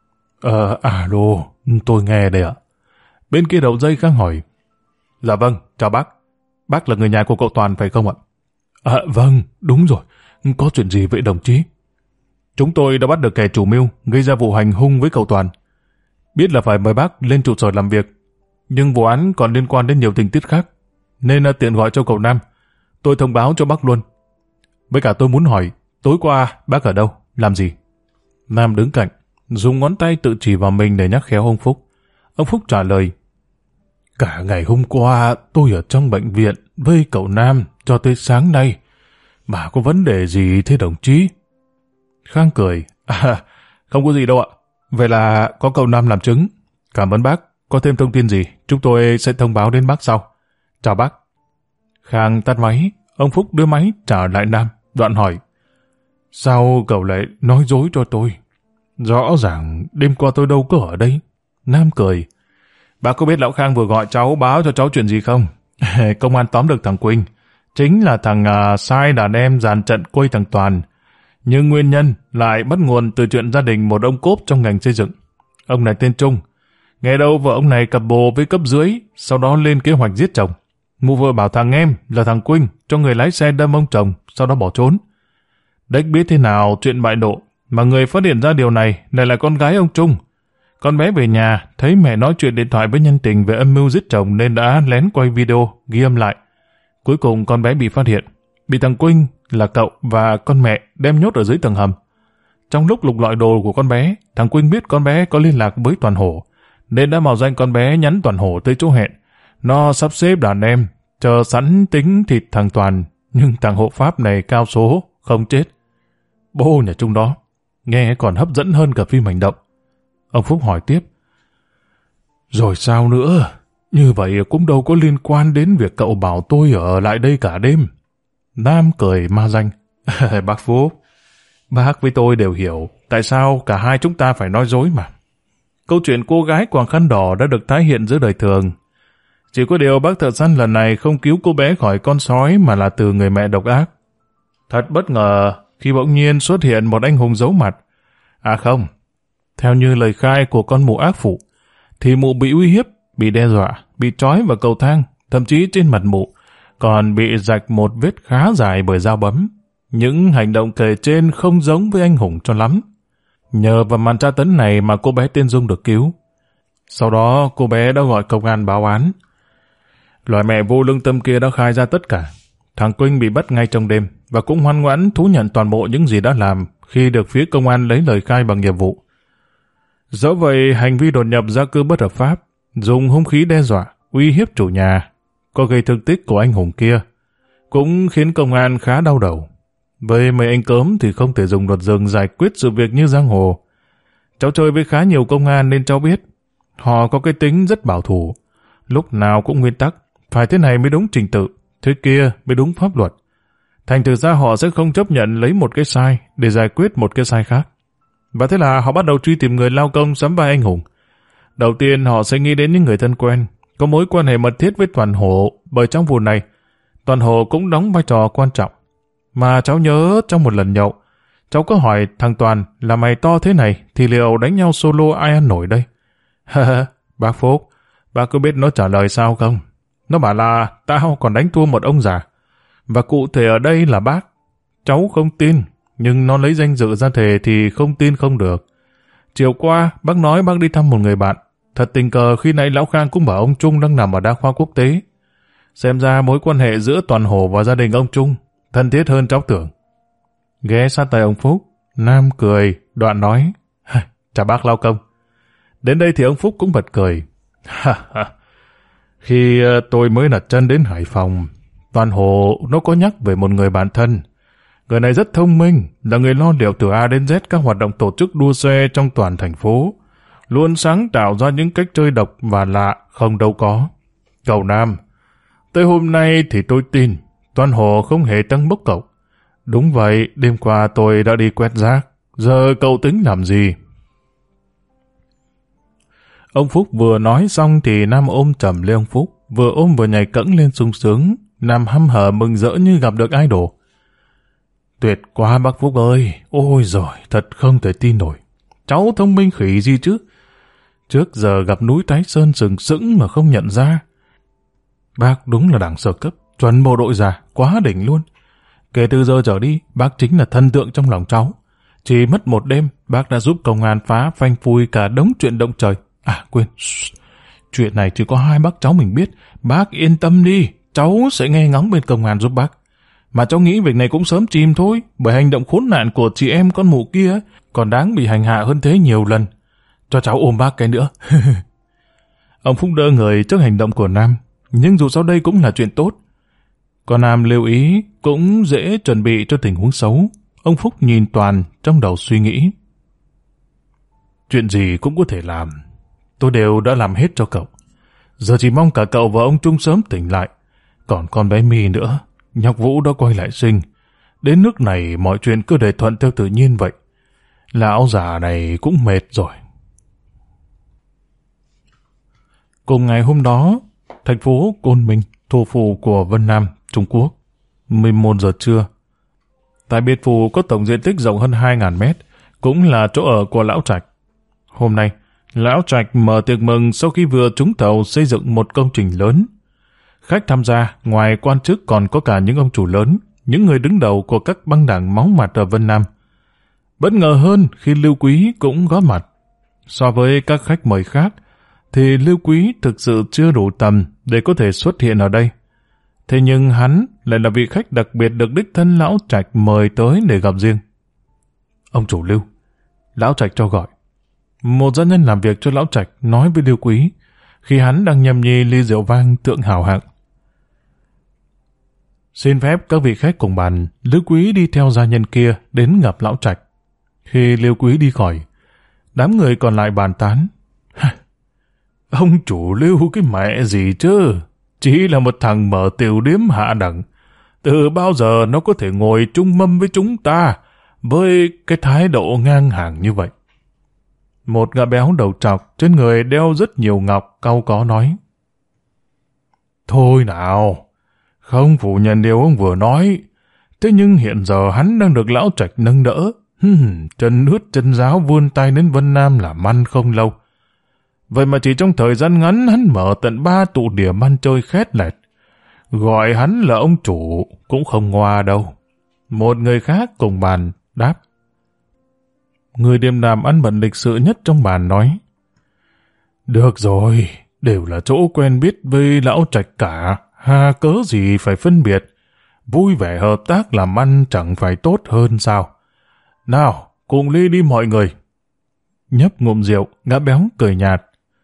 Alo, tôi nghe đây ạ. Bên kia đầu dây Khang hỏi. Dạ vâng, chào bác. Bác là người nhà của cậu Toàn phải không ạ? Vâng, đúng rồi. Có chuyện gì vậy đồng chí? Chúng tôi đã bắt được kẻ chủ mưu gây ra vụ hành hung với cậu Toàn. Biết là phải mời bác lên trụ sở làm việc, nhưng vụ án còn liên quan đến nhiều tình tiết khác, nên tiện gọi cho cậu Nam. Tôi thông báo cho bác luôn. Với cả tôi muốn hỏi, tối qua bác ở đâu, làm gì? Nam đứng cạnh, dùng ngón tay tự chỉ vào mình để nhắc khéo ông Phúc. Ông Phúc trả lời, cả ngày hôm qua tôi ở trong bệnh viện với cậu Nam cho tới sáng nay. Mà có vấn đề gì thế đồng chí? Khang cười, không có gì đâu ạ. Vậy là có cậu Nam làm chứng. Cảm ơn bác. Có thêm thông tin gì, chúng tôi sẽ thông báo đến bác sau. Chào bác. Khang tắt máy, ông Phúc đưa máy trả lại Nam, đoạn hỏi. Sao cậu lại nói dối cho tôi? Rõ ràng đêm qua tôi đâu có ở đây. Nam cười. Bác có biết Lão Khang vừa gọi cháu báo cho cháu chuyện gì không? Công an tóm được thằng Quỳnh. Chính là thằng sai đàn em dàn trận quây thằng Toàn. Nhưng nguyên nhân lại bắt nguồn từ chuyện gia đình một ông cốp trong ngành xây dựng. Ông này tên Trung. Nghe đâu vợ ông này cặp bồ với cấp dưới, sau đó lên kế hoạch giết chồng. Mụ vợ bảo thằng em là thằng Quỳnh cho người lái xe đâm ông chồng, sau đó bỏ trốn. Đếch biết thế nào chuyện bại lộ, mà người phát hiện ra điều này lại là con gái ông Trung. Con bé về nhà, thấy mẹ nói chuyện điện thoại với nhân tình về âm mưu giết chồng nên đã lén quay video, ghi âm lại. Cuối cùng con bé bị phát hiện, bị thằng Quỳnh là cậu và con mẹ đem nhốt ở dưới tầng hầm. Trong lúc lục lọi đồ của con bé, thằng Quỳnh biết con bé có liên lạc với Toàn Hổ, nên đã mạo danh con bé nhắn Toàn Hổ tới chỗ hẹn. Nó sắp xếp đàn em, chờ sẵn tính thịt thằng Toàn, nhưng thằng hộ pháp này cao số, không chết. Bô nhà Trung đó, nghe còn hấp dẫn hơn cả phim hành động. Ông Phúc hỏi tiếp. Rồi sao nữa? Như vậy cũng đâu có liên quan đến việc cậu bảo tôi ở lại đây cả đêm. Nam cười ma danh. Bác Phúc, bác với tôi đều hiểu tại sao cả hai chúng ta phải nói dối mà. Câu chuyện cô gái quàng khăn đỏ đã được tái hiện giữa đời thường. Chỉ có điều bác thợ săn lần này không cứu cô bé khỏi con sói mà là từ người mẹ độc ác. Thật bất ngờ khi bỗng nhiên xuất hiện một anh hùng giấu mặt. À không, theo như lời khai của con mụ ác phụ, thì mụ bị uy hiếp, bị đe dọa, bị trói vào cầu thang, thậm chí trên mặt mụ còn bị rạch một vết khá dài bởi dao bấm. Những hành động kể trên không giống với anh hùng cho lắm. Nhờ vào màn tra tấn này mà cô bé tên Dung được cứu. Sau đó cô bé đã gọi công an báo án. Loài mẹ vô lương tâm kia đã khai ra tất cả. Thằng Quỳnh bị bắt ngay trong đêm và cũng ngoan ngoãn thú nhận toàn bộ những gì đã làm khi được phía công an lấy lời khai bằng nghiệp vụ. Dẫu vậy, hành vi đột nhập gia cư bất hợp pháp, dùng hung khí đe dọa, uy hiếp chủ nhà, có gây thương tích của anh hùng kia, cũng khiến công an khá đau đầu. Với mấy anh cớm thì không thể dùng luật rừng giải quyết sự việc như giang hồ. Cháu chơi với khá nhiều công an nên cháu biết, họ có cái tính rất bảo thủ, lúc nào cũng nguyên tắc, phải thế này mới đúng trình tự, thế kia mới đúng pháp luật. Thành thử ra họ sẽ không chấp nhận lấy một cái sai để giải quyết một cái sai khác. Và thế là họ bắt đầu truy tìm người lao công sắm vai anh hùng. Đầu tiên họ sẽ nghĩ đến những người thân quen, có mối quan hệ mật thiết với Toàn Hổ, bởi trong vụ này, Toàn Hổ cũng đóng vai trò quan trọng. Mà cháu nhớ trong một lần nhậu, cháu có hỏi thằng Toàn là mày to thế này thì liệu đánh nhau solo ai ăn nổi đây? Bác Phúc, bác có biết nó trả lời sao không? Nó bảo là tao còn đánh thua một ông già. Và cụ thể ở đây là bác. Cháu không tin, nhưng nó lấy danh dự ra thề thì không tin không được. Chiều qua, bác nói bác đi thăm một người bạn. Thật tình cờ khi nãy Lão Khang cũng bảo ông Trung đang nằm ở Đa khoa Quốc tế. Xem ra mối quan hệ giữa Toàn Hổ và gia đình ông Trung thân thiết hơn cháu tưởng. Ghé sát tay ông Phúc, Nam cười, đoạn nói, chào bác lao công. Đến đây thì ông Phúc cũng bật cười. Khi tôi mới đặt chân đến Hải Phòng, Toàn Hổ nó có nhắc về một người bạn thân. Người này rất thông minh, là người lo liệu từ A đến Z các hoạt động tổ chức đua xe trong toàn thành phố, luôn sáng tạo ra những cách chơi độc và lạ không đâu có. Cậu Nam, tới hôm nay thì tôi tin Toàn Hổ không hề tăng bốc cậu. Đúng vậy, đêm qua tôi đã đi quét rác, giờ cậu tính làm gì? Ông Phúc vừa nói xong thì Nam ôm chầm lấy ông Phúc, vừa ôm vừa nhảy cẫng lên sung sướng. Nam hăm hở mừng rỡ như gặp được idol. Tuyệt quá bác Phúc ơi, ôi giời, thật không thể tin nổi. Cháu thông minh khỉ gì chứ? Trước giờ gặp núi Thái Sơn sừng sững mà không nhận ra. Bác đúng là đẳng sơ cấp, chuẩn bộ đội già, quá đỉnh luôn. Kể từ giờ trở đi, bác chính là thần tượng trong lòng cháu. Chỉ mất một đêm, bác đã giúp công an phá phanh phui cả đống chuyện động trời. À quên, chuyện này chỉ có hai bác cháu mình biết. Bác yên tâm đi, cháu sẽ nghe ngóng bên công an giúp bác. Mà cháu nghĩ việc này cũng sớm chìm thôi, bởi hành động khốn nạn của chị em con mụ kia còn đáng bị hành hạ hơn thế nhiều lần. Cho cháu ôm bác cái nữa. Ông Phúc đỡ người trước hành động của Nam, nhưng dù sao đây cũng là chuyện tốt. Còn Nam lưu ý cũng dễ chuẩn bị cho tình huống xấu. Ông Phúc nhìn Toàn trong đầu suy nghĩ. Chuyện gì cũng có thể làm. Tôi đều đã làm hết cho cậu. Giờ chỉ mong cả cậu và ông Trung sớm tỉnh lại. Còn con bé My nữa, nhóc Vũ đã quay lại sinh. Đến nước này mọi chuyện cứ để thuận theo tự nhiên vậy. Lão già này cũng mệt rồi. Cùng ngày hôm đó, thành phố Côn Minh, thủ phủ của Vân Nam, Trung Quốc, 11 giờ trưa. Tại biệt phủ có tổng diện tích rộng hơn 2.000 mét, cũng là chỗ ở của Lão Trạch. Hôm nay, Lão Trạch mở tiệc mừng sau khi vừa trúng thầu xây dựng một công trình lớn. Khách tham gia, ngoài quan chức còn có cả những ông chủ lớn, những người đứng đầu của các băng đảng máu mặt ở Vân Nam. Bất ngờ hơn khi Lưu Quý cũng góp mặt. So với các khách mời khác, thì Lưu Quý thực sự chưa đủ tầm để có thể xuất hiện ở đây. Thế nhưng hắn lại là vị khách đặc biệt được đích thân Lão Trạch mời tới để gặp riêng. Ông chủ Lưu, Lão Trạch cho gọi. Một gia nhân làm việc cho Lão Trạch nói với Lưu Quý khi hắn đang nhâm nhi ly rượu vang thượng hào hạng. Xin phép các vị khách cùng bàn, Lưu Quý đi theo gia nhân kia đến gặp Lão Trạch. Khi Lưu Quý đi khỏi, đám người còn lại bàn tán. Ông chủ Lưu cái mẹ gì chứ? Chỉ là một thằng mở tiểu điếm hạ đẳng. Từ bao giờ nó có thể ngồi chung mâm với chúng ta với cái thái độ ngang hàng như vậy? Một gã béo đầu trọc trên người đeo rất nhiều ngọc cau có nói. Thôi nào, không phủ nhận điều ông vừa nói. Thế nhưng hiện giờ hắn đang được Lão Trạch nâng đỡ. Chân ướt chân ráo vươn tay đến Vân Nam làm ăn không lâu. Vậy mà chỉ trong thời gian ngắn hắn mở tận 3 tụ điểm ăn chơi khét lẹt. Gọi hắn là ông chủ cũng không ngoa đâu. Một người khác cùng bàn đáp. Người điềm đạm ăn bận lịch sự nhất trong bàn nói. Được rồi, đều là chỗ quen biết với Lão Trạch cả. Hà cớ gì phải phân biệt. Vui vẻ hợp tác làm ăn chẳng phải tốt hơn sao? Nào, cùng ly đi mọi người. Nhấp ngụm rượu, gã béo cười nhạt.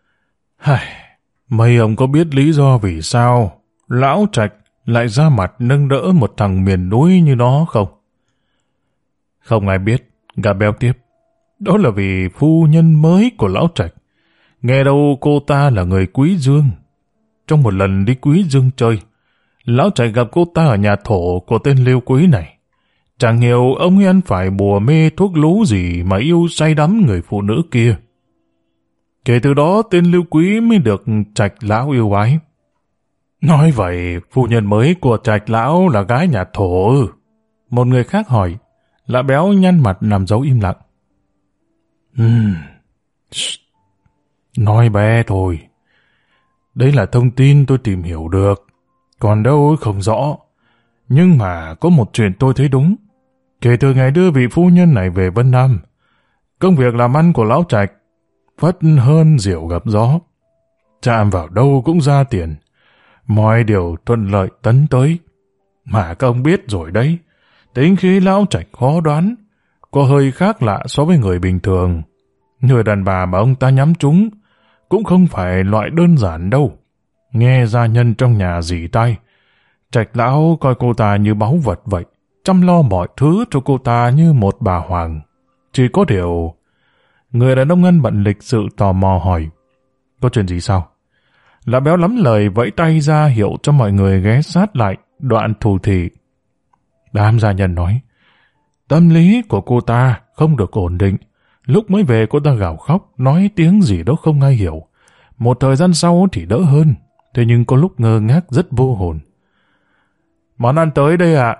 Mấy ông có biết lý do vì sao Lão Trạch lại ra mặt nâng đỡ một thằng miền núi như nó không? Không ai biết, gã béo tiếp. Đó là vì phu nhân mới của Lão Trạch. Nghe đâu cô ta là người Quý Dương. Trong một lần đi Quý Dương chơi, Lão Trạch gặp cô ta ở nhà thổ của tên Lưu Quý này. Chẳng hiểu ông ấy ăn phải bùa mê thuốc lú gì mà yêu say đắm người phụ nữ kia. Kể từ đó tên Lưu Quý mới được Trạch Lão yêu ái. Nói vậy, phu nhân mới của Trạch Lão là gái nhà thổ ư? Một người khác hỏi. Lạ béo nhăn mặt làm dấu im lặng. Nói bé thôi. Đấy là thông tin tôi tìm hiểu được. Còn đâu không rõ. Nhưng mà có một chuyện tôi thấy đúng. Kể từ ngày đưa vị phu nhân này về Vân Nam, công việc làm ăn của Lão Trạch phất hơn diều gặp gió. Chạm vào đâu cũng ra tiền. Mọi điều thuận lợi tấn tới. Mà các ông biết rồi đấy, tính khí Lão Trạch khó đoán, có hơi khác lạ so với người bình thường. Người đàn bà mà ông ta nhắm trúng cũng không phải loại đơn giản đâu. Nghe gia nhân trong nhà rỉ tai, Trạch Lão coi cô ta như báu vật vậy, chăm lo mọi thứ cho cô ta như một bà hoàng. Chỉ có điều, người đàn ông ăn bận lịch sự tò mò hỏi, có chuyện gì sao? Lạ béo lắm lời vẫy tay ra hiệu cho mọi người ghé sát lại đoạn thủ thị. Đám gia nhân nói, tâm lý của cô ta không được ổn định. Lúc mới về cô ta gào khóc, nói tiếng gì đó không ai hiểu. Một thời gian sau thì đỡ hơn, thế nhưng có lúc ngơ ngác rất vô hồn. Món ăn tới đây ạ.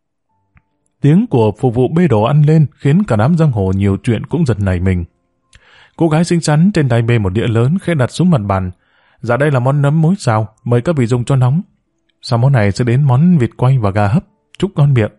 Tiếng của phục vụ bê đồ ăn lên khiến cả đám giang hồ nhiều chuyện cũng giật nảy mình. Cô gái xinh xắn trên tay bê một đĩa lớn khẽ đặt xuống mặt bàn. Dạ đây là món nấm muối xào, mời các vị dùng cho nóng. Sau món này sẽ đến món vịt quay và gà hấp, chúc ngon miệng.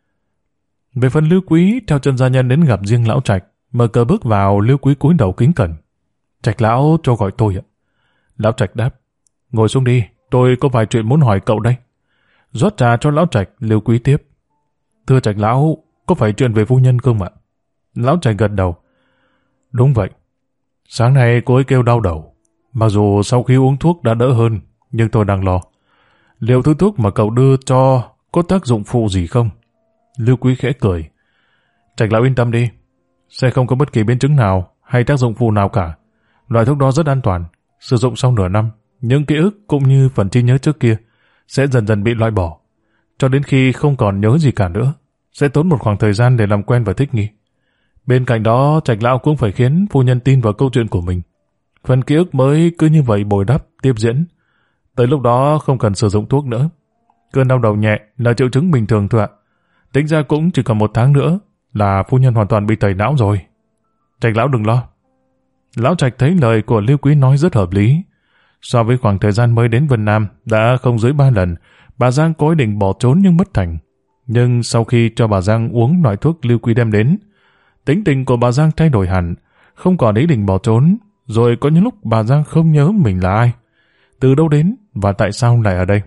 Về phần Lưu Quý theo chân gia nhân đến gặp riêng Lão Trạch, mở cờ bước vào, Lưu Quý cúi đầu kính cẩn. Trạch Lão cho gọi tôi ạ. Lão Trạch đáp, ngồi xuống đi, tôi có vài chuyện muốn hỏi cậu đây. Rót trà cho Lão Trạch, Lưu Quý tiếp. Thưa Trạch Lão, có phải chuyện về phu nhân không ạ? Lão Trạch gật đầu. Đúng vậy. Sáng nay cô ấy kêu đau đầu. Mặc dù sau khi uống thuốc đã đỡ hơn, nhưng tôi đang lo. Liệu thứ thuốc mà cậu đưa cho có tác dụng phụ gì không? Lưu Quý khẽ cười. Trạch Lão yên tâm đi. Sẽ không có bất kỳ biến chứng nào hay tác dụng phụ nào cả. Loại thuốc đó rất an toàn. Sử dụng sau nửa năm, những ký ức cũng như phần trí nhớ trước kia sẽ dần dần bị loại bỏ. Cho đến khi không còn nhớ gì cả nữa. sẽ tốn một khoảng thời gian để làm quen và thích nghi. Bên cạnh đó, Trạch lão cũng phải khiến phu nhân tin vào câu chuyện của mình. Phần ký ức mới cứ như vậy bồi đắp, tiếp diễn. Tới lúc đó không cần sử dụng thuốc nữa. Cơn đau đầu nhẹ là triệu chứng bình thường thôi ạ. Tính ra cũng chỉ còn 1 tháng nữa là phu nhân hoàn toàn bị tẩy não rồi. Trạch lão đừng lo. Lão Trạch thấy lời của Lưu Quý nói rất hợp lý. So với khoảng thời gian mới đến Vân Nam đã không dưới 3 lần, bà Giang có ý định bỏ trốn nhưng bất thành. Nhưng sau khi cho bà Giang uống loại thuốc Lưu Quý đem đến, tính tình của bà Giang thay đổi hẳn, không còn ý định bỏ trốn. Rồi có những lúc bà Giang không nhớ mình là ai, từ đâu đến và tại sao lại ở đây.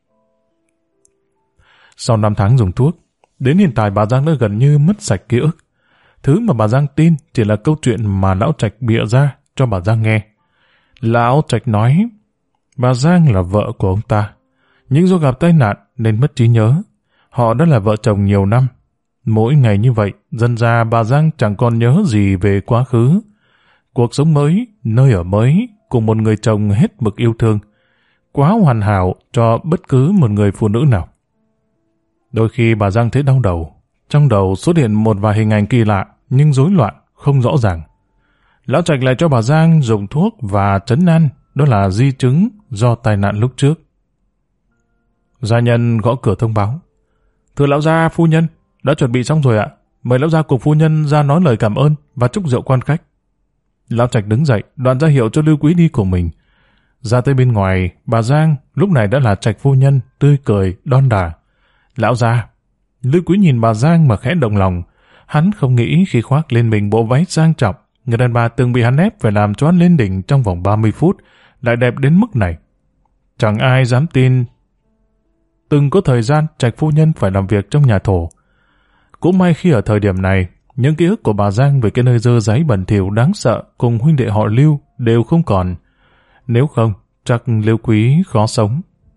Sau 5 tháng dùng thuốc, đến hiện tại bà Giang đã gần như mất sạch ký ức. Thứ mà bà Giang tin chỉ là câu chuyện mà lão Trạch bịa ra cho bà Giang nghe. Lão Trạch nói bà Giang là vợ của ông ta, nhưng do gặp tai nạn nên mất trí nhớ. Họ đã là vợ chồng nhiều năm. Mỗi ngày như vậy, dần ra bà Giang chẳng còn nhớ gì về quá khứ. Cuộc sống mới, nơi ở mới, cùng một người chồng hết mực yêu thương, quá hoàn hảo cho bất cứ một người phụ nữ nào. Đôi khi bà Giang thấy đau đầu, trong đầu xuất hiện một vài hình ảnh kỳ lạ nhưng rối loạn, không rõ ràng. Lão Trạch lại cho bà Giang dùng thuốc và trấn an, đó là di chứng do tai nạn lúc trước. Gia nhân gõ cửa thông báo. Thưa lão gia, phu nhân, đã chuẩn bị xong rồi ạ. Mời lão gia cùng phu nhân ra nói lời cảm ơn và chúc rượu quan khách. Lão Trạch đứng dậy, đoạn ra hiệu cho Lưu Quý đi cùng mình. Ra tới bên ngoài, bà Giang lúc này đã là Trạch phu nhân, tươi cười, đon đả. Lão gia. Lưu Quý nhìn bà Giang mà khẽ động lòng. Hắn không nghĩ khi khoác lên mình bộ váy sang trọng, người đàn bà từng bị hắn ép phải làm cho hắn lên đỉnh trong vòng 30 phút, lại đẹp đến mức này. Chẳng ai dám tin. Từng có thời gian Trạch phu nhân phải làm việc trong nhà thổ. Cũng may khi ở thời điểm này, những ký ức của bà Giang về cái nơi dơ dáy bẩn thỉu đáng sợ cùng huynh đệ họ Lưu đều không còn. Nếu không, chắc Lưu Quý khó sống.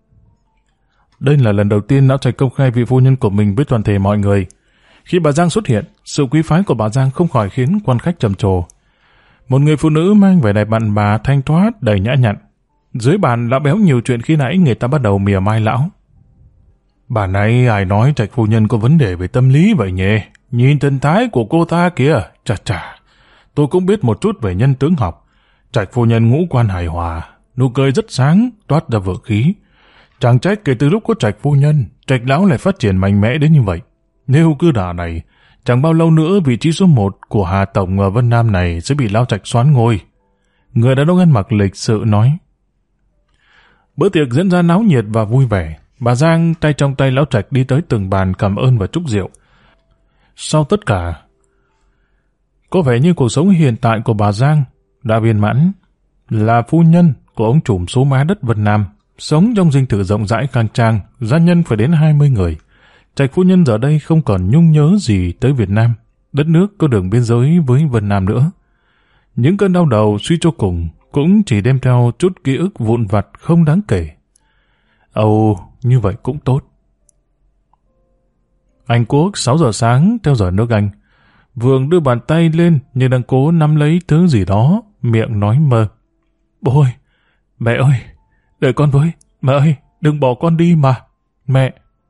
Đây là lần đầu tiên lão Trạch công khai vị phu nhân của mình với toàn thể mọi người. Khi bà Giang xuất hiện, sự quý phái của bà Giang không khỏi khiến quan khách trầm trồ. Một người phụ nữ mang vẻ đẹp mặn bà thanh thoát đầy nhã nhặn. Dưới bàn lão béo nhiều chuyện khi nãy người ta bắt đầu mỉa mai lão. Bà này ai nói Trạch phu nhân có vấn đề về tâm lý vậy nhỉ? Nhìn thần thái của cô ta kìa, chà, tôi cũng biết một chút về nhân tướng học. Trạch phu nhân ngũ quan hài hòa, nụ cười rất sáng, toát ra vượng khí. Chẳng trách kể từ lúc có Trạch phu nhân, Trạch lão lại phát triển mạnh mẽ đến như vậy. Nếu cứ đà này, chẳng bao lâu nữa vị trí số 1 của Hà Tổng ở Vân Nam này sẽ bị lão Trạch soán ngôi. Người đàn ông ăn mặc lịch sự nói. Bữa tiệc diễn ra náo nhiệt và vui vẻ. Bà Giang tay trong tay lão Trạch đi tới từng bàn cảm ơn và chúc rượu. Sau tất cả, có vẻ như cuộc sống hiện tại của bà Giang đã viên mãn. Là phu nhân của ông trùm số má đất Vân Nam, sống trong dinh thự rộng rãi khang trang, gia nhân phải đến 20 người. Trạch phu nhân giờ đây không còn nhung nhớ gì tới Việt Nam, đất nước có đường biên giới với Vân Nam nữa. Những cơn đau đầu suy cho cùng cũng chỉ đem theo chút ký ức vụn vặt không đáng kể. Âu, như vậy cũng tốt. Anh Quốc 6 giờ sáng theo giờ nước Anh. Vượng đưa bàn tay lên như đang cố nắm lấy thứ gì đó, miệng nói mơ. Bố ơi, mẹ ơi, đợi con với. Mẹ ơi, đừng bỏ con đi mà. Mẹ.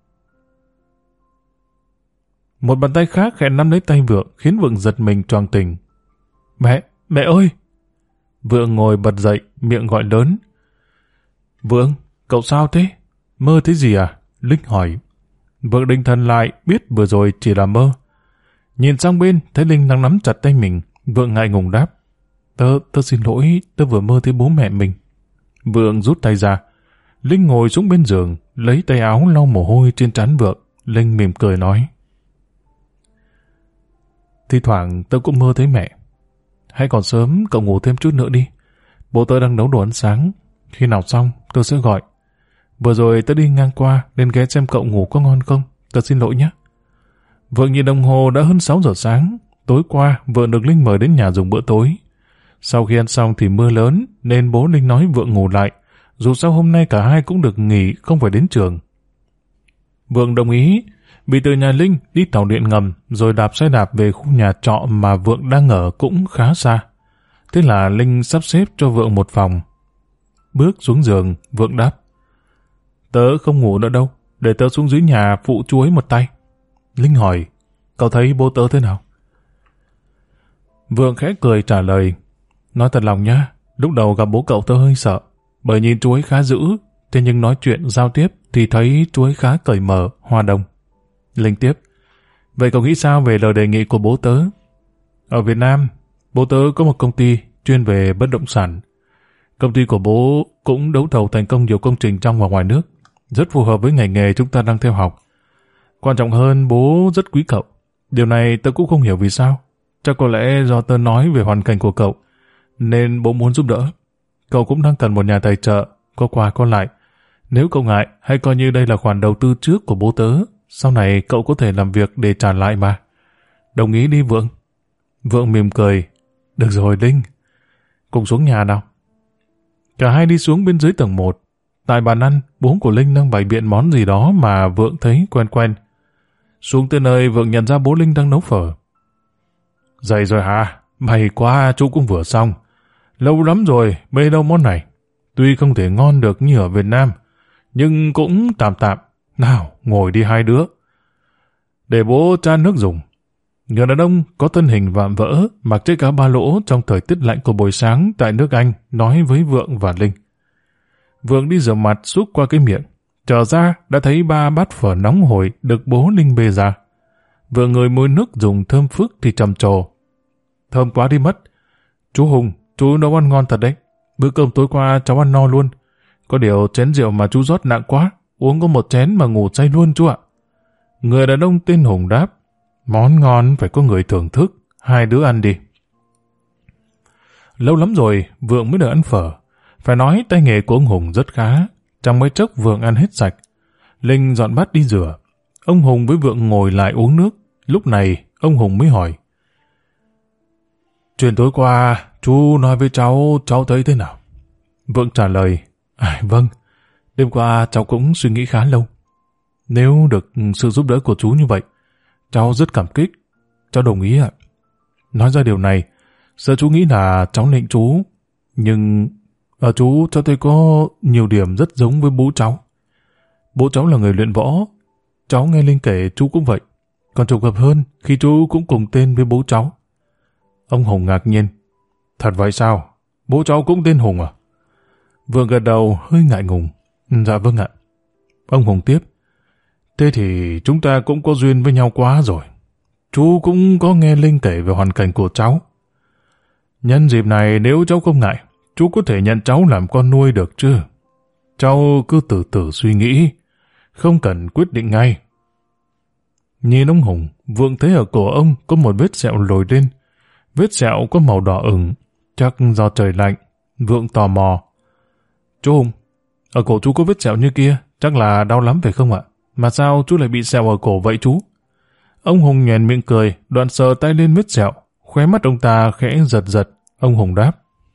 Một bàn tay khác khẽ nắm lấy tay Vượng khiến Vượng giật mình choàng tỉnh. Mẹ ơi. Vượng ngồi bật dậy, miệng gọi lớn. Vượng, cậu sao thế? Mơ thế gì à? Linh hỏi. Vượng định thần lại, biết vừa rồi chỉ là mơ. Nhìn sang bên, thấy Linh đang nắm chặt tay mình. Vượng ngại ngùng đáp. Tớ xin lỗi, tớ vừa mơ thấy bố mẹ mình. Vượng rút tay ra. Linh ngồi xuống bên giường, lấy tay áo lau mồ hôi trên trán Vượng. Linh mỉm cười nói. Thi thoảng tớ cũng mơ thấy mẹ. Hãy còn sớm, cậu ngủ thêm chút nữa đi. Bố tớ đang nấu đồ ăn sáng. Khi nào xong, tớ sẽ gọi. Vừa rồi tớ đi ngang qua nên ghé xem cậu ngủ có ngon không. Tớ xin lỗi nhé. Vượng nhìn đồng hồ đã hơn 6 giờ sáng. Tối qua, Vượng được Linh mời đến nhà dùng bữa tối. Sau khi ăn xong thì mưa lớn nên bố Linh nói Vượng ngủ lại. Dù sao hôm nay cả hai cũng được nghỉ, không phải đến trường. Vượng đồng ý. Vì từ nhà Linh đi tàu điện ngầm rồi đạp xe đạp về khu nhà trọ mà Vượng đang ở cũng khá xa. Thế là Linh sắp xếp cho Vượng một phòng. Bước xuống giường, Vượng đáp. Tớ không ngủ nữa đâu, để tớ xuống dưới nhà phụ chú ấy một tay. Linh hỏi, Cậu thấy bố tớ thế nào? Vượng khẽ cười trả lời. Nói thật lòng nhá, lúc đầu gặp bố cậu tớ hơi sợ, bởi nhìn chú ấy khá dữ, thế nhưng nói chuyện giao tiếp thì thấy chú ấy khá cởi mở, hòa đồng. Linh tiếp. Vậy cậu nghĩ sao về lời đề nghị của bố tớ? Ở Việt Nam, bố tớ có một công ty chuyên về bất động sản. Công ty của bố cũng đấu thầu thành công nhiều công trình trong và ngoài nước, rất phù hợp với ngành nghề chúng ta đang theo học. Quan trọng hơn, bố rất quý cậu. Điều này tớ cũng không hiểu vì sao. Chắc có lẽ do tớ nói về hoàn cảnh của cậu, nên bố muốn giúp đỡ. Cậu cũng đang cần một nhà tài trợ, có qua có lại. Nếu cậu ngại, hãy coi như đây là khoản đầu tư trước của bố tớ. Sau này cậu có thể làm việc để trả lại mà. Đồng ý đi Vượng. Vượng mỉm cười. Được rồi Linh, cùng xuống nhà nào. Cả hai đi xuống bên dưới tầng 1. Tại bàn ăn, bố của Linh đang bày biện món gì đó mà Vượng thấy quen quen. Xuống tới nơi, Vượng nhận ra bố Linh đang nấu phở. Dậy rồi hả? May quá, chú cũng vừa xong. Lâu lắm rồi, mê đâu món này. Tuy không thể ngon được như ở Việt Nam, nhưng cũng tạm tạm. Nào, ngồi đi hai đứa. Để bố chan nước dùng. Người đàn ông có thân hình vạm vỡ, mặc chiếc áo ba lỗ trong thời tiết lạnh của buổi sáng tại nước Anh, nói với Vượng và Linh. Vượng đi rửa mặt xúc qua cái miệng. Trở ra đã thấy 3 bát phở nóng hổi được bố Linh bê ra. Vượng ngửi mùi nước dùng thơm phức thì trầm trồ. Thơm quá đi mất. Chú Hùng, chú nấu ăn ngon thật đấy. Bữa cơm tối qua cháu ăn no luôn. Có điều chén rượu mà chú rót nặng quá. Uống có một chén mà ngủ say luôn chú ạ. Người đàn ông tên Hùng đáp. Món ngon phải có người thưởng thức. Hai đứa ăn đi. Lâu lắm rồi Vượng mới được ăn phở. Phải nói tay nghề của ông Hùng rất khá. Trong mấy chốc Vượng ăn hết sạch. Linh dọn bát đi rửa. Ông Hùng với Vượng ngồi lại uống nước. Lúc này ông Hùng mới hỏi. Chuyện tối qua chú nói với cháu thấy thế nào? Vượng trả lời. Vâng, đêm qua cháu cũng suy nghĩ khá lâu. Nếu được sự giúp đỡ của chú như vậy, cháu rất cảm kích. Cháu đồng ý ạ. Nói ra điều này, sợ chú nghĩ là cháu nịnh chú. Nhưng ở chú cháu thấy có nhiều điểm rất giống với bố cháu. Bố cháu là người luyện võ. Cháu nghe Linh kể chú cũng vậy. Còn trùng hợp hơn khi chú cũng cùng tên với bố cháu. Ông Hùng ngạc nhiên. Thật vậy sao? Bố cháu cũng tên Hùng à? Vượng gật đầu hơi ngại ngùng. Dạ vâng ạ. Ông Hùng tiếp. Thế thì chúng ta cũng có duyên với nhau quá rồi. Chú cũng có nghe Linh kể về hoàn cảnh của cháu. Nhân dịp này nếu cháu không ngại, chú có thể nhận cháu làm con nuôi được chứ? Cháu cứ từ từ suy nghĩ, không cần quyết định ngay. Nhìn ông Hùng, Vượng thấy ở cổ ông có một vết sẹo lồi lên. Vết sẹo có màu đỏ ửng, chắc do trời lạnh. Vượng tò mò. Chú Hùng, ở cổ chú có vết sẹo như kia, chắc là đau lắm phải không ạ? Mà sao chú lại bị sẹo ở cổ vậy chú? Ông Hùng nhoẻn miệng cười, đoạn sờ tay lên vết sẹo. Khóe mắt ông ta khẽ giật giật. Ông Hùng đáp.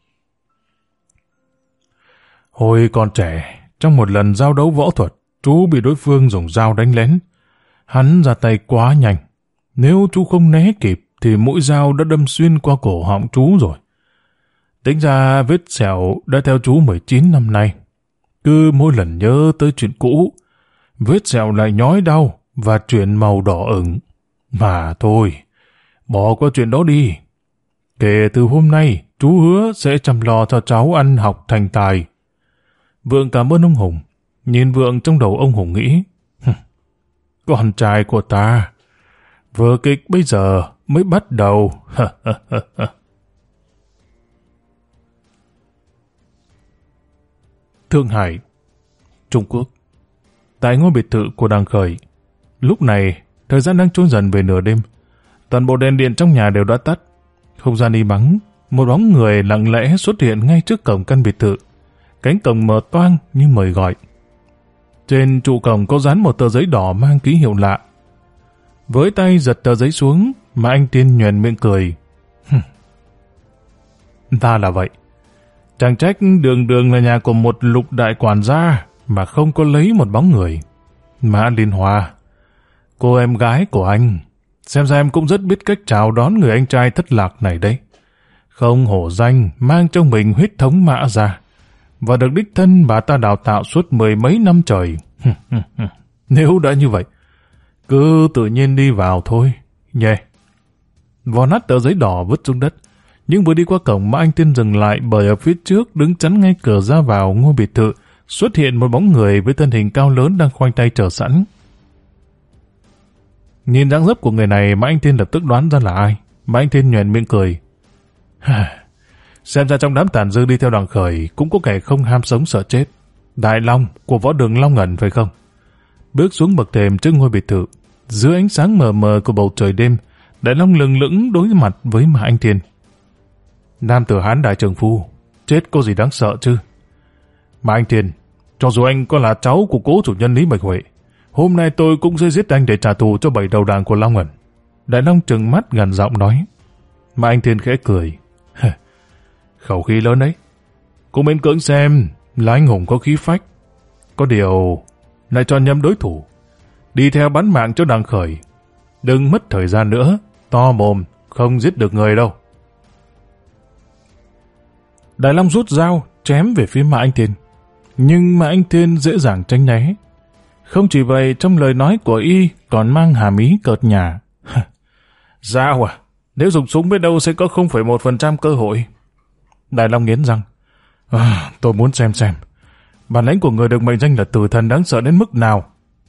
Hồi còn trẻ, trong một lần giao đấu võ thuật, chú bị đối phương dùng dao đánh lén. Hắn ra tay quá nhanh. Nếu chú không né kịp, thì mũi dao đã đâm xuyên qua cổ họng chú rồi. Tính ra vết sẹo đã theo chú 19 năm nay. Cứ mỗi lần nhớ tới chuyện cũ, vết sẹo lại nhói đau và chuyển màu đỏ ửng. Mà thôi, bỏ qua chuyện đó đi. Kể từ hôm nay, chú hứa sẽ chăm lo cho cháu ăn học thành tài. Vượng cảm ơn ông Hùng. Nhìn Vượng trong đầu ông Hùng nghĩ. Con trai của ta, vở kịch bây giờ mới bắt đầu. Thượng Hải, Trung Quốc. Tại ngôi biệt thự của Đằng Khởi. Lúc này, thời gian đang trôi dần về nửa đêm. Toàn bộ đèn điện trong nhà đều đã tắt. Không gian im ắng, một bóng người lặng lẽ xuất hiện ngay trước cổng căn biệt thự. Cánh cổng mở toang như mời gọi. Trên trụ cổng có dán một tờ giấy đỏ mang ký hiệu lạ. Với tay giật tờ giấy xuống, mà anh Tiên nhoẻn miệng cười. Ta là vậy. Chẳng trách đường đường là nhà của một lục đại quản gia mà không có lấy một bóng người. Mã Liên Hoa, cô em gái của anh, xem ra em cũng rất biết cách chào đón người anh trai thất lạc này đấy. Không hổ danh mang trong mình huyết thống Mã ra, và được đích thân bà ta đào tạo suốt 10 mấy năm trời. Nếu đã như vậy, cứ tự nhiên đi vào thôi. nhè. Vò nát tờ giấy đỏ vứt xuống đất. Nhưng vừa đi qua cổng Mã Anh Thiên dừng lại bởi ở phía trước đứng chắn ngay cửa ra vào ngôi biệt thự xuất hiện một bóng người với thân hình cao lớn đang khoanh tay chờ sẵn. Nhìn dáng dấp của người này, Mã Anh Thiên lập tức đoán ra là ai. Mã Anh Thiên nhoẻn miệng cười. Xem ra trong đám tàn dư đi theo Đằng Khởi cũng có kẻ không ham sống sợ chết. Đại Long của võ đường Long Ngẩn phải không? Bước xuống bậc thềm trước ngôi biệt thự, dưới ánh sáng mờ mờ của bầu trời đêm, Đại Long lừng lững đối mặt với Mã Anh Thiên. Nam tử Hán đại trường phu, chết có gì đáng sợ chứ? Mã Anh Thiên, cho dù anh có là cháu của cố chủ nhân Lý Bạch Huệ, hôm nay tôi cũng sẽ giết anh để trả thù cho 7 đầu đàn của Long Ngẩn. Đại Long trừng mắt gằn giọng nói. Mã Anh Thiên khẽ cười. Khẩu khí lớn đấy. Cũng miễn cưỡng xem là anh hùng có khí phách. Có điều lại cho nhầm đối thủ. Đi theo bắn mạng cho Đằng Khởi. Đừng mất thời gian nữa. To mồm, không giết được người đâu. Đại Long rút dao, chém về phía Mã Anh Thiên. Nhưng Mã Anh Thiên dễ dàng tránh né. Không chỉ vậy, trong lời nói của y còn mang hàm ý cợt nhả. Dao à? Nếu dùng súng biết đâu sẽ có 0,1% cơ hội. Đại Long nghiến răng. Tôi muốn xem. Bản lãnh của người được mệnh danh là tử thần đáng sợ đến mức nào.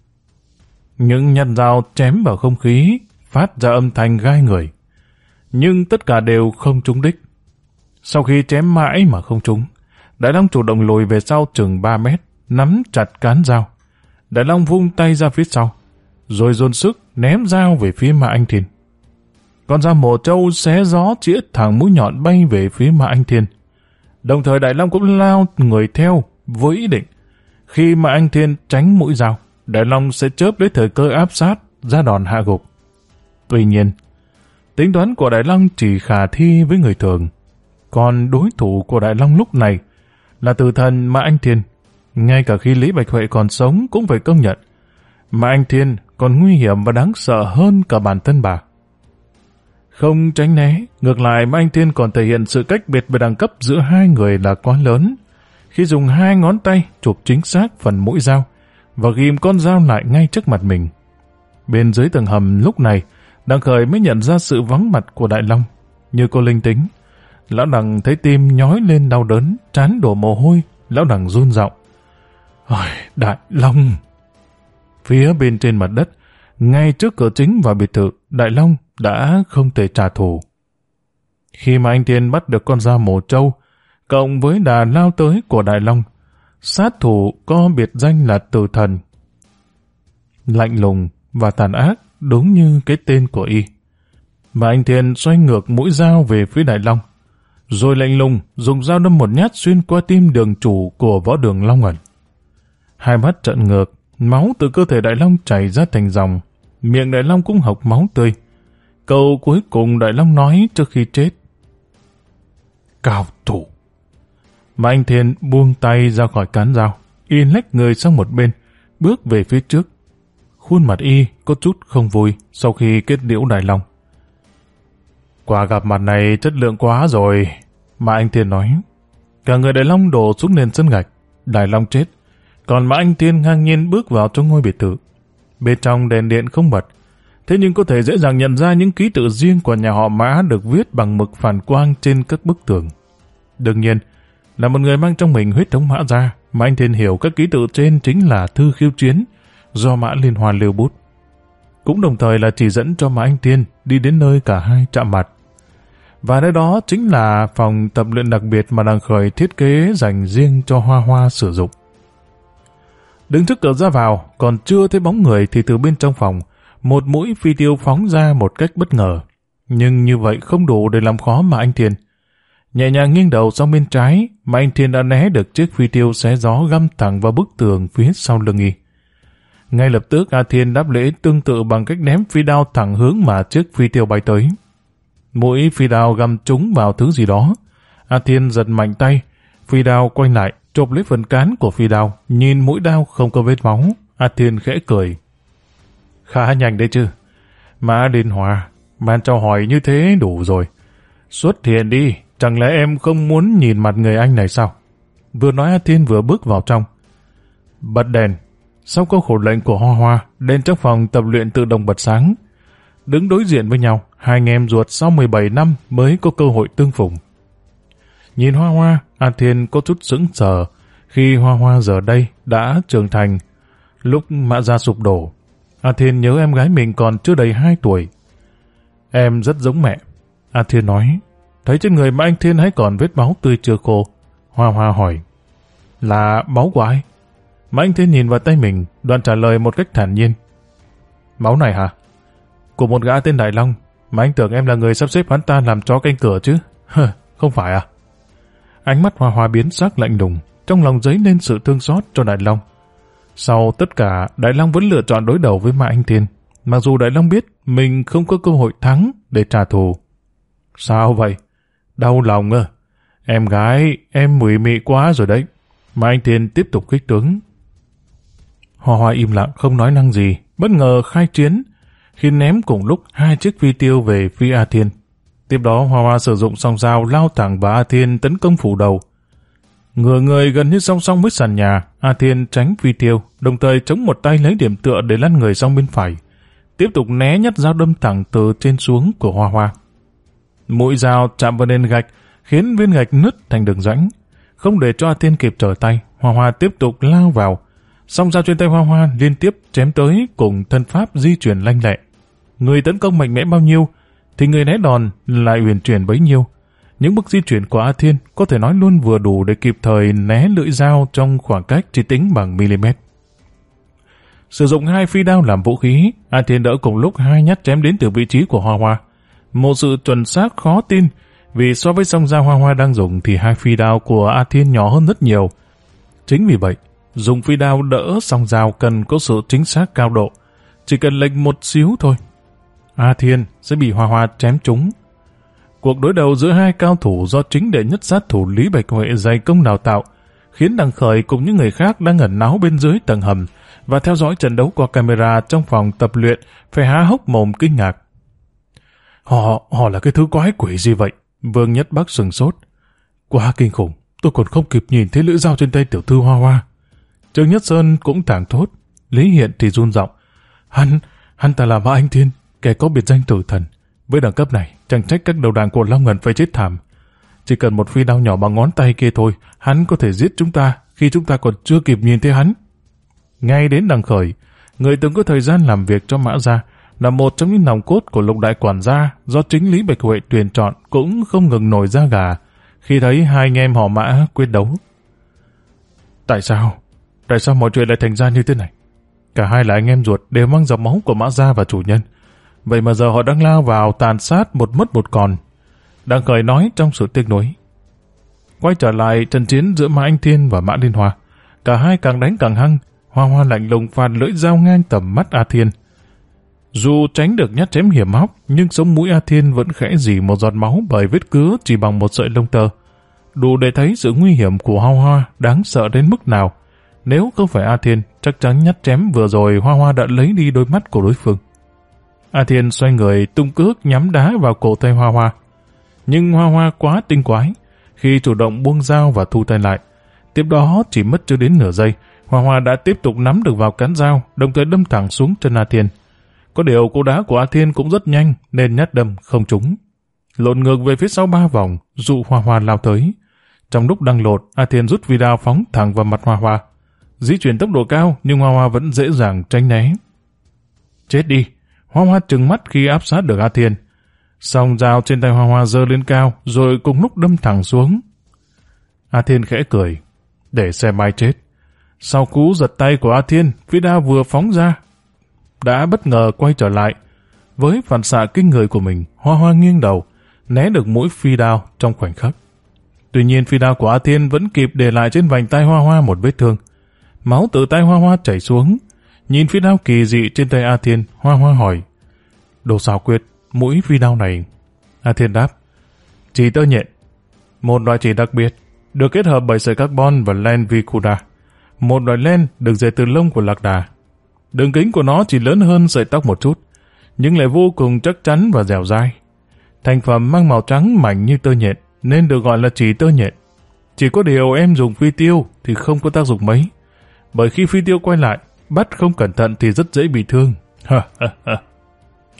Những nhát dao chém vào không khí, phát ra âm thanh gai người. Nhưng tất cả đều không trúng đích. Sau khi chém mãi mà không trúng, Đại Long chủ động lùi về sau chừng 3 mét, nắm chặt cán dao. Đại Long vung tay ra phía sau, rồi dồn sức ném dao về phía Mã Anh Thiên. Con dao mổ trâu xé gió chĩa thẳng mũi nhọn bay về phía Mã Anh Thiên. Đồng thời Đại Long cũng lao người theo với ý định khi Mã Anh Thiên tránh mũi dao, Đại Long sẽ chớp lấy thời cơ áp sát ra đòn hạ gục. Tuy nhiên, tính toán của Đại Long chỉ khả thi với người thường, còn đối thủ của Đại Long lúc này là tử thần Mã Anh Thiên. Ngay cả khi Lý Bạch Huệ còn sống cũng phải công nhận, Mã Anh Thiên còn nguy hiểm và đáng sợ hơn cả bản thân bà. Không tránh né, ngược lại Mã Anh Thiên còn thể hiện sự cách biệt về đẳng cấp giữa hai người là quá lớn, khi dùng 2 ngón tay chụp chính xác phần mũi dao và ghim con dao lại ngay trước mặt mình. Bên dưới tầng hầm lúc này, Đằng Khởi mới nhận ra sự vắng mặt của Đại Long. Như cô linh tính, lão Đằng thấy tim nhói lên đau đớn, trán đổ mồ hôi, lão Đằng run giọng. Đại Long! Phía bên trên mặt đất, ngay trước cửa chính và biệt thự, Đại Long đã không thể trả thù. Khi mà anh Thiên bắt được con dao mổ trâu, cộng với đà lao tới của Đại Long, sát thủ có biệt danh là tử thần. Lạnh lùng và tàn ác đúng như cái tên của y. Mà anh Thiên xoay ngược mũi dao về phía Đại Long, rồi lạnh lùng dùng dao đâm một nhát xuyên qua tim đường chủ của võ đường Long Ngẩn. Hai mắt trợn ngược, máu từ cơ thể Đại Long chảy ra thành dòng, miệng Đại Long cũng hộc máu tươi. Câu cuối cùng Đại Long nói trước khi chết: Cao thủ. Mà anh Thiên buông tay ra khỏi cán dao, y lách người sang một bên, bước về phía trước. Khuôn mặt y có chút không vui sau khi kết liễu Đại Long. Quả gặp mặt này chất lượng quá rồi, mà anh Thiên nói. Cả người Đại Long đổ xuống nền sân gạch. Đại Long chết, còn Mã Anh Thiên ngang nhiên bước vào trong ngôi biệt thự. Bên trong đèn điện không bật, thế nhưng có thể dễ dàng nhận ra những ký tự riêng của nhà họ Mã được viết bằng mực phản quang trên các bức tường. Đương nhiên, là một người mang trong mình huyết thống Mã gia, mà anh Thiên hiểu các ký tự trên chính là thư khiêu chiến do Mã Liên Hoa lưu bút. Cũng đồng thời là chỉ dẫn cho Mã Anh Thiên đi đến nơi cả hai chạm mặt. Và nơi đó chính là phòng tập luyện đặc biệt mà Đằng Khởi thiết kế dành riêng cho Hoa Hoa sử dụng. Đứng trước cửa ra vào, còn chưa thấy bóng người thì từ bên trong phòng, một mũi phi tiêu phóng ra một cách bất ngờ. Nhưng như vậy không đủ để làm khó Mã Anh Thiên. Nhẹ nhàng nghiêng đầu sang bên trái, Mã Anh Thiên đã né được chiếc phi tiêu xé gió găm thẳng vào bức tường phía sau lưng y. Ngay lập tức A Thiên đáp lễ tương tự bằng cách ném phi đao thẳng hướng mà chiếc phi tiêu bay tới. Mũi phi đao găm trúng vào thứ gì đó. A Thiên giật mạnh tay, phi đao quay lại, chộp lấy phần cán của phi đao, nhìn mũi đao không có vết máu. A Thiên khẽ cười. Khá nhanh đấy chứ. Mã Liên Hoa, ban cho hỏi như thế đủ rồi. Xuất hiện đi, chẳng lẽ em không muốn nhìn mặt người anh này sao? Vừa nói A Thiên vừa bước vào trong. Bật đèn. Sau câu khẩu lệnh của Hoa Hoa, đèn trong phòng tập luyện tự động bật sáng. đứng đối diện với nhau, hai anh em ruột sau 17 năm mới có cơ hội tương phùng. Nhìn Hoa Hoa, A Thiên có chút sững sờ khi Hoa Hoa giờ đây đã trưởng thành. Lúc Mã Gia sụp đổ, A Thiên nhớ em gái mình còn chưa đầy 2 tuổi. Em rất giống mẹ. A Thiên nói, thấy trên người Mã Anh Thiên hãy còn vết máu tươi chưa khô. Hoa Hoa hỏi, là máu của ai? Mã Anh Thiên nhìn vào tay mình, đoạn trả lời một cách thản nhiên. Máu này hả? Của một gã tên Đại Long, mà anh tưởng em là người sắp xếp hắn ta làm chó canh cửa chứ. Không phải à? Ánh mắt Hoa Hoa biến sắc lạnh lùng, trong lòng dấy lên sự thương xót cho Đại Long. Sau tất cả, Đại Long vẫn lựa chọn đối đầu với Mã Anh Thiên, mặc dù Đại Long biết mình không có cơ hội thắng để trả thù. Sao vậy? Đau lòng à? Em gái, em mùi mị quá rồi đấy. Mã Anh Thiên tiếp tục kích tướng. Hoa Hoa im lặng không nói năng gì, bất ngờ khai chiến, khi ném cùng lúc 2 chiếc phi tiêu về phía A Thiên. Tiếp đó Hoa Hoa sử dụng song dao lao thẳng vào A Thiên tấn công phủ đầu. Ngửa người gần như song song với sàn nhà, A Thiên tránh phi tiêu, đồng thời chống một tay lấy điểm tựa để lăn người sang bên phải, tiếp tục né nhát dao đâm thẳng từ trên xuống của Hoa Hoa. Mũi dao chạm vào nền gạch, khiến viên gạch nứt thành đường rãnh. Không để cho A Thiên kịp trở tay, Hoa Hoa tiếp tục lao vào. Song dao trên tay Hoa Hoa liên tiếp chém tới cùng thân pháp di chuyển lanh lẹ. Người tấn công mạnh mẽ bao nhiêu, thì người né đòn lại uyển chuyển bấy nhiêu. Những bước di chuyển của A Thiên có thể nói luôn vừa đủ để kịp thời né lưỡi dao trong khoảng cách chỉ tính bằng mm. Sử dụng 2 phi đao làm vũ khí, A Thiên đỡ cùng lúc 2 nhát chém đến từ vị trí của Hoa Hoa. Một sự chuẩn xác khó tin, vì so với song dao Hoa Hoa đang dùng thì 2 phi đao của A Thiên nhỏ hơn rất nhiều. Chính vì vậy, dùng phi đao đỡ song dao cần có sự chính xác cao độ, chỉ cần lệch một xíu thôi, A Thiên sẽ bị Hoa Hoa chém trúng. Cuộc đối đầu giữa hai cao thủ do chính đệ nhất sát thủ Lý Bạch Huệ dày công đào tạo, khiến Đằng Khởi cùng những người khác đang ẩn náu bên dưới tầng hầm và theo dõi trận đấu qua camera trong phòng tập luyện phải há hốc mồm kinh ngạc. Họ là cái thứ quái quỷ gì vậy? Vương Nhất Bắc sừng sốt. Quá kinh khủng, tôi còn không kịp nhìn thấy lưỡi dao trên tay tiểu thư Hoa Hoa. Trương Nhất Sơn cũng thảng thốt. Lý Hiện thì run giọng. Hắn ta là Mã Anh Thiên, kẻ có biệt danh tử thần. Với đẳng cấp này, chẳng trách các đầu đảng của Long Ngân phải chết thảm. Chỉ cần một phi đao nhỏ bằng ngón tay kia thôi, hắn có thể giết chúng ta khi chúng ta còn chưa kịp nhìn thấy hắn. Ngay đến Đằng Khởi, người từng có thời gian làm việc cho Mã Gia, là một trong những nòng cốt của Lục Đại Quản gia do chính Lý Bạch Huệ tuyển chọn, cũng không ngừng nổi da gà khi thấy hai anh em họ Mã quyết đấu. Tại sao mọi chuyện lại thành ra như thế này? Cả hai là anh em ruột, đều mang dòng máu của Mã Gia và chủ nhân. Vậy mà giờ họ đang lao vào tàn sát một mất một còn. Đằng Khởi nói trong sự tiếc nuối. Quay trở lại trận chiến giữa Mã Anh Thiên và Mã Liên Hoa, cả hai càng đánh càng hăng. Hoa Hoa lạnh lùng phạt lưỡi dao ngang tầm mắt A Thiên. Dù tránh được nhát chém hiểm hóc, nhưng sống mũi A Thiên vẫn khẽ rỉ một giọt máu bởi vết cứa chỉ bằng một sợi lông tơ. Đủ để thấy sự nguy hiểm của Hoa Hoa đáng sợ đến mức nào. Nếu không phải A Thiên, chắc chắn nhát chém vừa rồi Hoa Hoa đã lấy đi đôi mắt của đối phương. A Thiên xoay người tung cước nhắm đá vào cổ tay Hoa Hoa. Nhưng Hoa Hoa quá tinh quái, khi chủ động buông dao và thu tay lại. Tiếp đó chỉ mất chưa đến nửa giây, Hoa Hoa đã tiếp tục nắm được vào cán dao, đồng thời đâm thẳng xuống chân A Thiên. Có điều cú đá của A Thiên cũng rất nhanh nên nhát đâm không trúng. Lộn ngược về phía sau 3 vòng, dụ Hoa Hoa lao tới. Trong lúc đang lột, A Thiên rút phi đao phóng thẳng vào mặt Hoa Hoa. Di chuyển tốc độ cao nhưng Hoa Hoa vẫn dễ dàng tránh né. Chết đi! Hoa Hoa trừng mắt khi áp sát được A Thiên. Song dao trên tay Hoa Hoa giơ lên cao rồi cùng lúc đâm thẳng xuống. A Thiên khẽ cười. Để xem ai chết. Sau cú giật tay của A Thiên, phi đao vừa phóng ra đã bất ngờ quay trở lại. Với phản xạ kinh người của mình, Hoa Hoa nghiêng đầu, né được mũi phi đao trong khoảnh khắc. Tuy nhiên phi đao của A Thiên vẫn kịp để lại trên vành tay Hoa Hoa một vết thương. Máu từ tay Hoa Hoa chảy xuống. Nhìn phi đao kỳ dị trên tay A Thiên, Hoa Hoa hỏi. Đồ xảo quyệt, mũi phi đao này. A Thiên đáp. Chỉ tơ nhện. Một loại chỉ đặc biệt, được kết hợp bởi sợi carbon và len vicuda. Một loại len được dệt từ lông của lạc đà. Đường kính của nó chỉ lớn hơn sợi tóc một chút, nhưng lại vô cùng chắc chắn và dẻo dai. Thành phẩm mang màu trắng mảnh như tơ nhện, nên được gọi là chỉ tơ nhện. Chỉ có điều em dùng phi tiêu thì không có tác dụng mấy, bởi khi phi tiêu quay lại, bắt không cẩn thận thì rất dễ bị thương.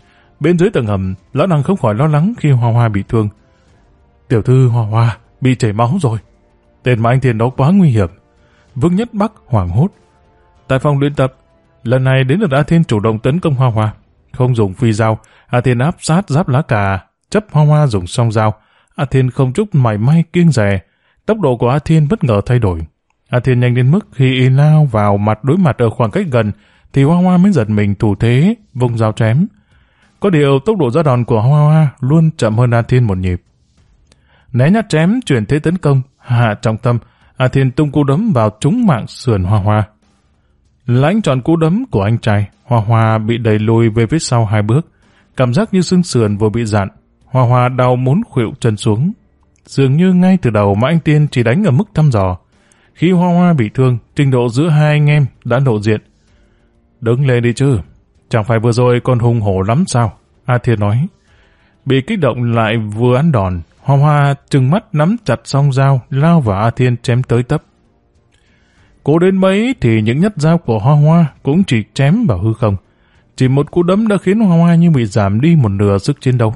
Bên dưới tầng hầm, Lão Đằng không khỏi lo lắng khi Hoa Hoa bị thương. Tiểu thư Hoa Hoa bị chảy máu rồi. Tên mà anh Thiên đó quá nguy hiểm. Vương Nhất Bắc hoảng hốt. Tại phòng luyện tập, lần này đến lượt A Thiên chủ động tấn công Hoa Hoa. Không dùng phi dao, A Thiên áp sát giáp lá cà, chấp Hoa Hoa dùng song dao. A Thiên không chút mảy may kiêng dè. Tốc độ của A Thiên bất ngờ thay đổi. A Thiên nhanh đến mức khi y lao vào mặt đối mặt ở khoảng cách gần, thì Hoa Hoa mới giật mình thủ thế, vùng dao chém. Có điều tốc độ ra đòn của Hoa Hoa luôn chậm hơn A Thiên một nhịp. Né nhát chém chuyển thế tấn công, hạ trọng tâm, A Thiên tung cú đấm vào trúng mạng sườn Hoa Hoa. Lãnh chọn cú đấm của anh trai, Hoa Hoa bị đẩy lùi về phía sau 2 bước, cảm giác như xương sườn vừa bị dặn. Hoa Hoa đau muốn khuỵu chân xuống. Dường như ngay từ đầu mà anh Tiên chỉ đánh ở mức thăm dò. Khi Hoa Hoa bị thương, trình độ giữa hai anh em đã lộ diện. Đứng lên đi chứ, chẳng phải vừa rồi còn hùng hổ lắm sao? A Thiên nói. Bị kích động lại vừa ăn đòn, Hoa Hoa trừng mắt nắm chặt song dao lao vào A Thiên chém tới tấp. Cố đến mấy thì những nhát dao của Hoa Hoa cũng chỉ chém vào hư không. Chỉ một cú đấm đã khiến Hoa Hoa như bị giảm đi một nửa sức chiến đấu.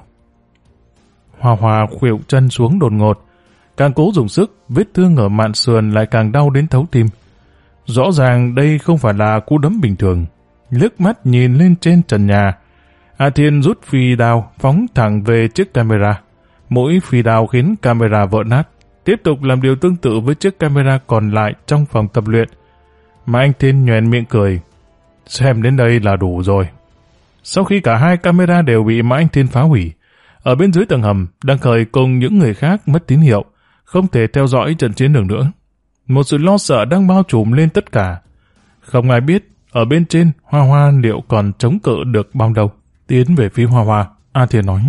Hoa Hoa khuỵu chân xuống đột ngột. Càng cố dùng sức, vết thương ở mạn sườn lại càng đau đến thấu tim. Rõ ràng đây không phải là cú đấm bình thường. Liếc mắt nhìn lên trên trần nhà, A Thiên rút phi đao phóng thẳng về chiếc camera. Mỗi phi đao khiến camera vỡ nát. Tiếp tục làm điều tương tự với chiếc camera còn lại trong phòng tập luyện. Mà anh Thiên nhoẻn miệng cười. Xem đến đây là đủ rồi. Sau khi cả hai camera đều bị Mã Anh Thiên phá hủy, ở bên dưới tầng hầm, Đăng Khởi cùng những người khác mất tín hiệu, không thể theo dõi trận chiến được nữa. Một sự lo sợ đang bao trùm lên tất cả. Không ai biết ở bên trên Hoa Hoa liệu còn chống cự được bao lâu. Tiến về phía Hoa Hoa, A Thiên nói.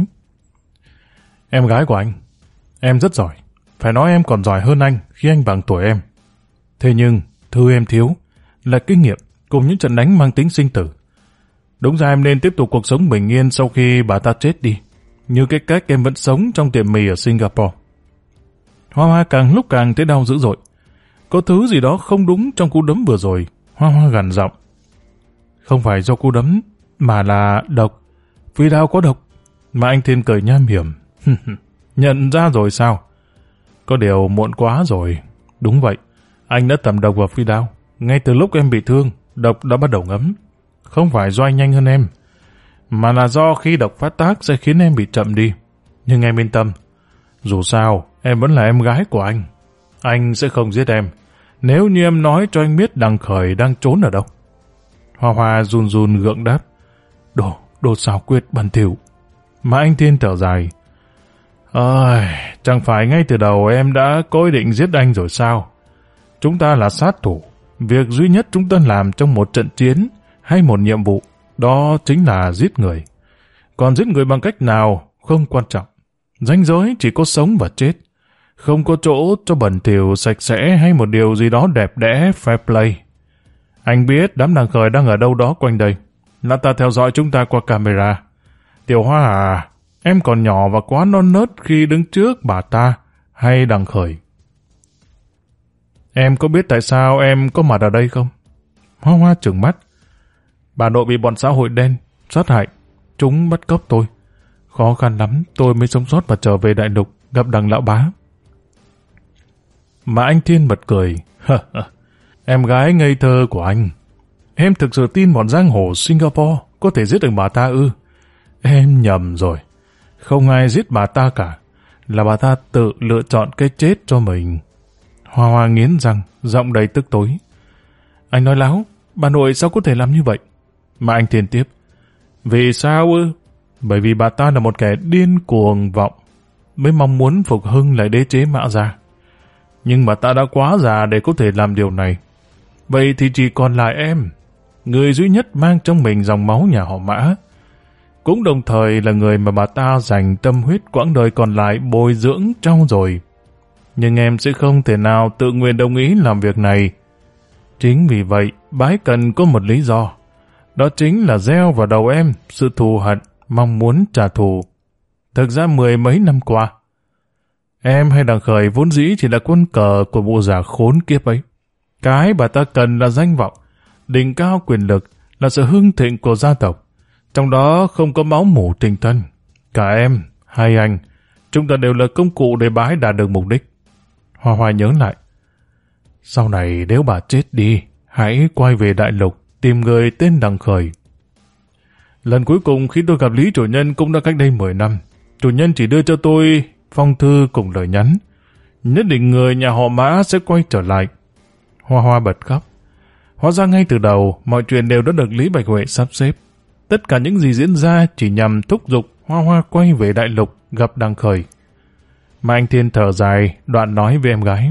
Em gái của anh, em rất giỏi. Phải nói em còn giỏi hơn anh khi anh bằng tuổi em. Thế nhưng, thứ em thiếu là kinh nghiệm cùng những trận đánh mang tính sinh tử. Đúng ra em nên tiếp tục cuộc sống bình yên sau khi bà ta chết đi, như cái cách em vẫn sống trong tiệm mì ở Singapore. Hoa Hoa càng lúc càng thấy đau dữ dội. Có thứ gì đó không đúng trong cú đấm vừa rồi. Hoa Hoa gằn giọng. Không phải do cú đấm, mà là độc. Phi đao có độc. Mà anh Thiên cười nham hiểm. Nhận ra rồi sao? Có điều muộn quá rồi. Đúng vậy, anh đã tẩm độc vào phi đao. Ngay từ lúc em bị thương, độc đã bắt đầu ngấm. Không phải do anh nhanh hơn em, mà là do khi độc phát tác sẽ khiến em bị chậm đi. Nhưng em yên tâm, dù sao em vẫn là em gái của anh. Anh sẽ không giết em nếu như em nói cho anh biết Đăng Khởi đang trốn ở đâu. Hoa Hoa run run gượng đáp. Đồ xảo quyệt bẩn thỉu. Mà anh Thiên thở dài. Chẳng phải ngay từ đầu em đã có ý định giết anh rồi sao? Chúng ta là sát thủ. Việc duy nhất chúng ta làm trong một trận chiến hay một nhiệm vụ, đó chính là giết người. Còn giết người bằng cách nào không quan trọng. Ranh giới chỉ có sống và chết. Không có chỗ cho bẩn thỉu, sạch sẽ hay một điều gì đó đẹp đẽ, fair play. Anh biết đám Đăng Khởi đang ở đâu đó quanh đây. Là ta theo dõi chúng ta qua camera. Tiểu Hoa à, em còn nhỏ và quá non nớt khi đứng trước bà ta hay Đăng Khởi. Em có biết tại sao em có mặt ở đây không? Hoa Hoa trừng mắt. Bà nội bị bọn xã hội đen sát hại. Chúng bắt cóc tôi. Khó khăn lắm tôi mới sống sót và trở về đại lục gặp Đằng lão bá. Mà anh Thiên bật cười. Em gái ngây thơ của anh. Em thực sự tin bọn giang hồ Singapore có thể giết được bà ta ư? Em nhầm rồi. Không ai giết bà ta cả. Là bà ta tự lựa chọn cái chết cho mình. Hoa Hoa nghiến răng, giọng đầy tức tối. Anh nói láo, bà nội sao có thể làm như vậy? Mà anh Thiên tiếp. Vì sao ư? Bởi vì bà ta là một kẻ điên cuồng vọng, mới mong muốn phục hưng lại đế chế Mã Gia. Nhưng bà ta đã quá già để có thể làm điều này. Vậy thì chỉ còn lại em, người duy nhất mang trong mình dòng máu nhà họ Mã, cũng đồng thời là người mà bà ta dành tâm huyết quãng đời còn lại bồi dưỡng trau dồi. Nhưng em sẽ không thể nào tự nguyện đồng ý làm việc này. Chính vì vậy, bái cần có một lý do. Đó chính là gieo vào đầu em sự thù hận, mong muốn trả thù. Thực ra 10 mấy năm qua, em hay Đăng Khởi vốn dĩ chỉ là quân cờ của bộ giả khốn kiếp ấy. Cái bà ta cần là danh vọng, đỉnh cao quyền lực, là sự hưng thịnh của gia tộc. Trong đó không có máu mủ tình thân. Cả em, hai anh, chúng ta đều là công cụ để bà ấy đạt được mục đích. Hoa Hoa nhớ lại. Sau này nếu bà chết đi, hãy quay về đại lục, tìm người tên Đằng Khởi. Lần cuối cùng khi tôi gặp Lý chủ nhân cũng đã cách đây 10 năm. Chủ nhân chỉ đưa cho tôi phong thư cùng lời nhắn. Nhất định người nhà họ Mã sẽ quay trở lại. Hoa Hoa bật khóc. Hóa ra ngay từ đầu, mọi chuyện đều đã được Lý Bạch Huệ sắp xếp. Tất cả những gì diễn ra chỉ nhằm thúc giục Hoa Hoa quay về đại lục gặp Đằng Khởi. Mà anh Thiên thở dài, đoạn nói với em gái.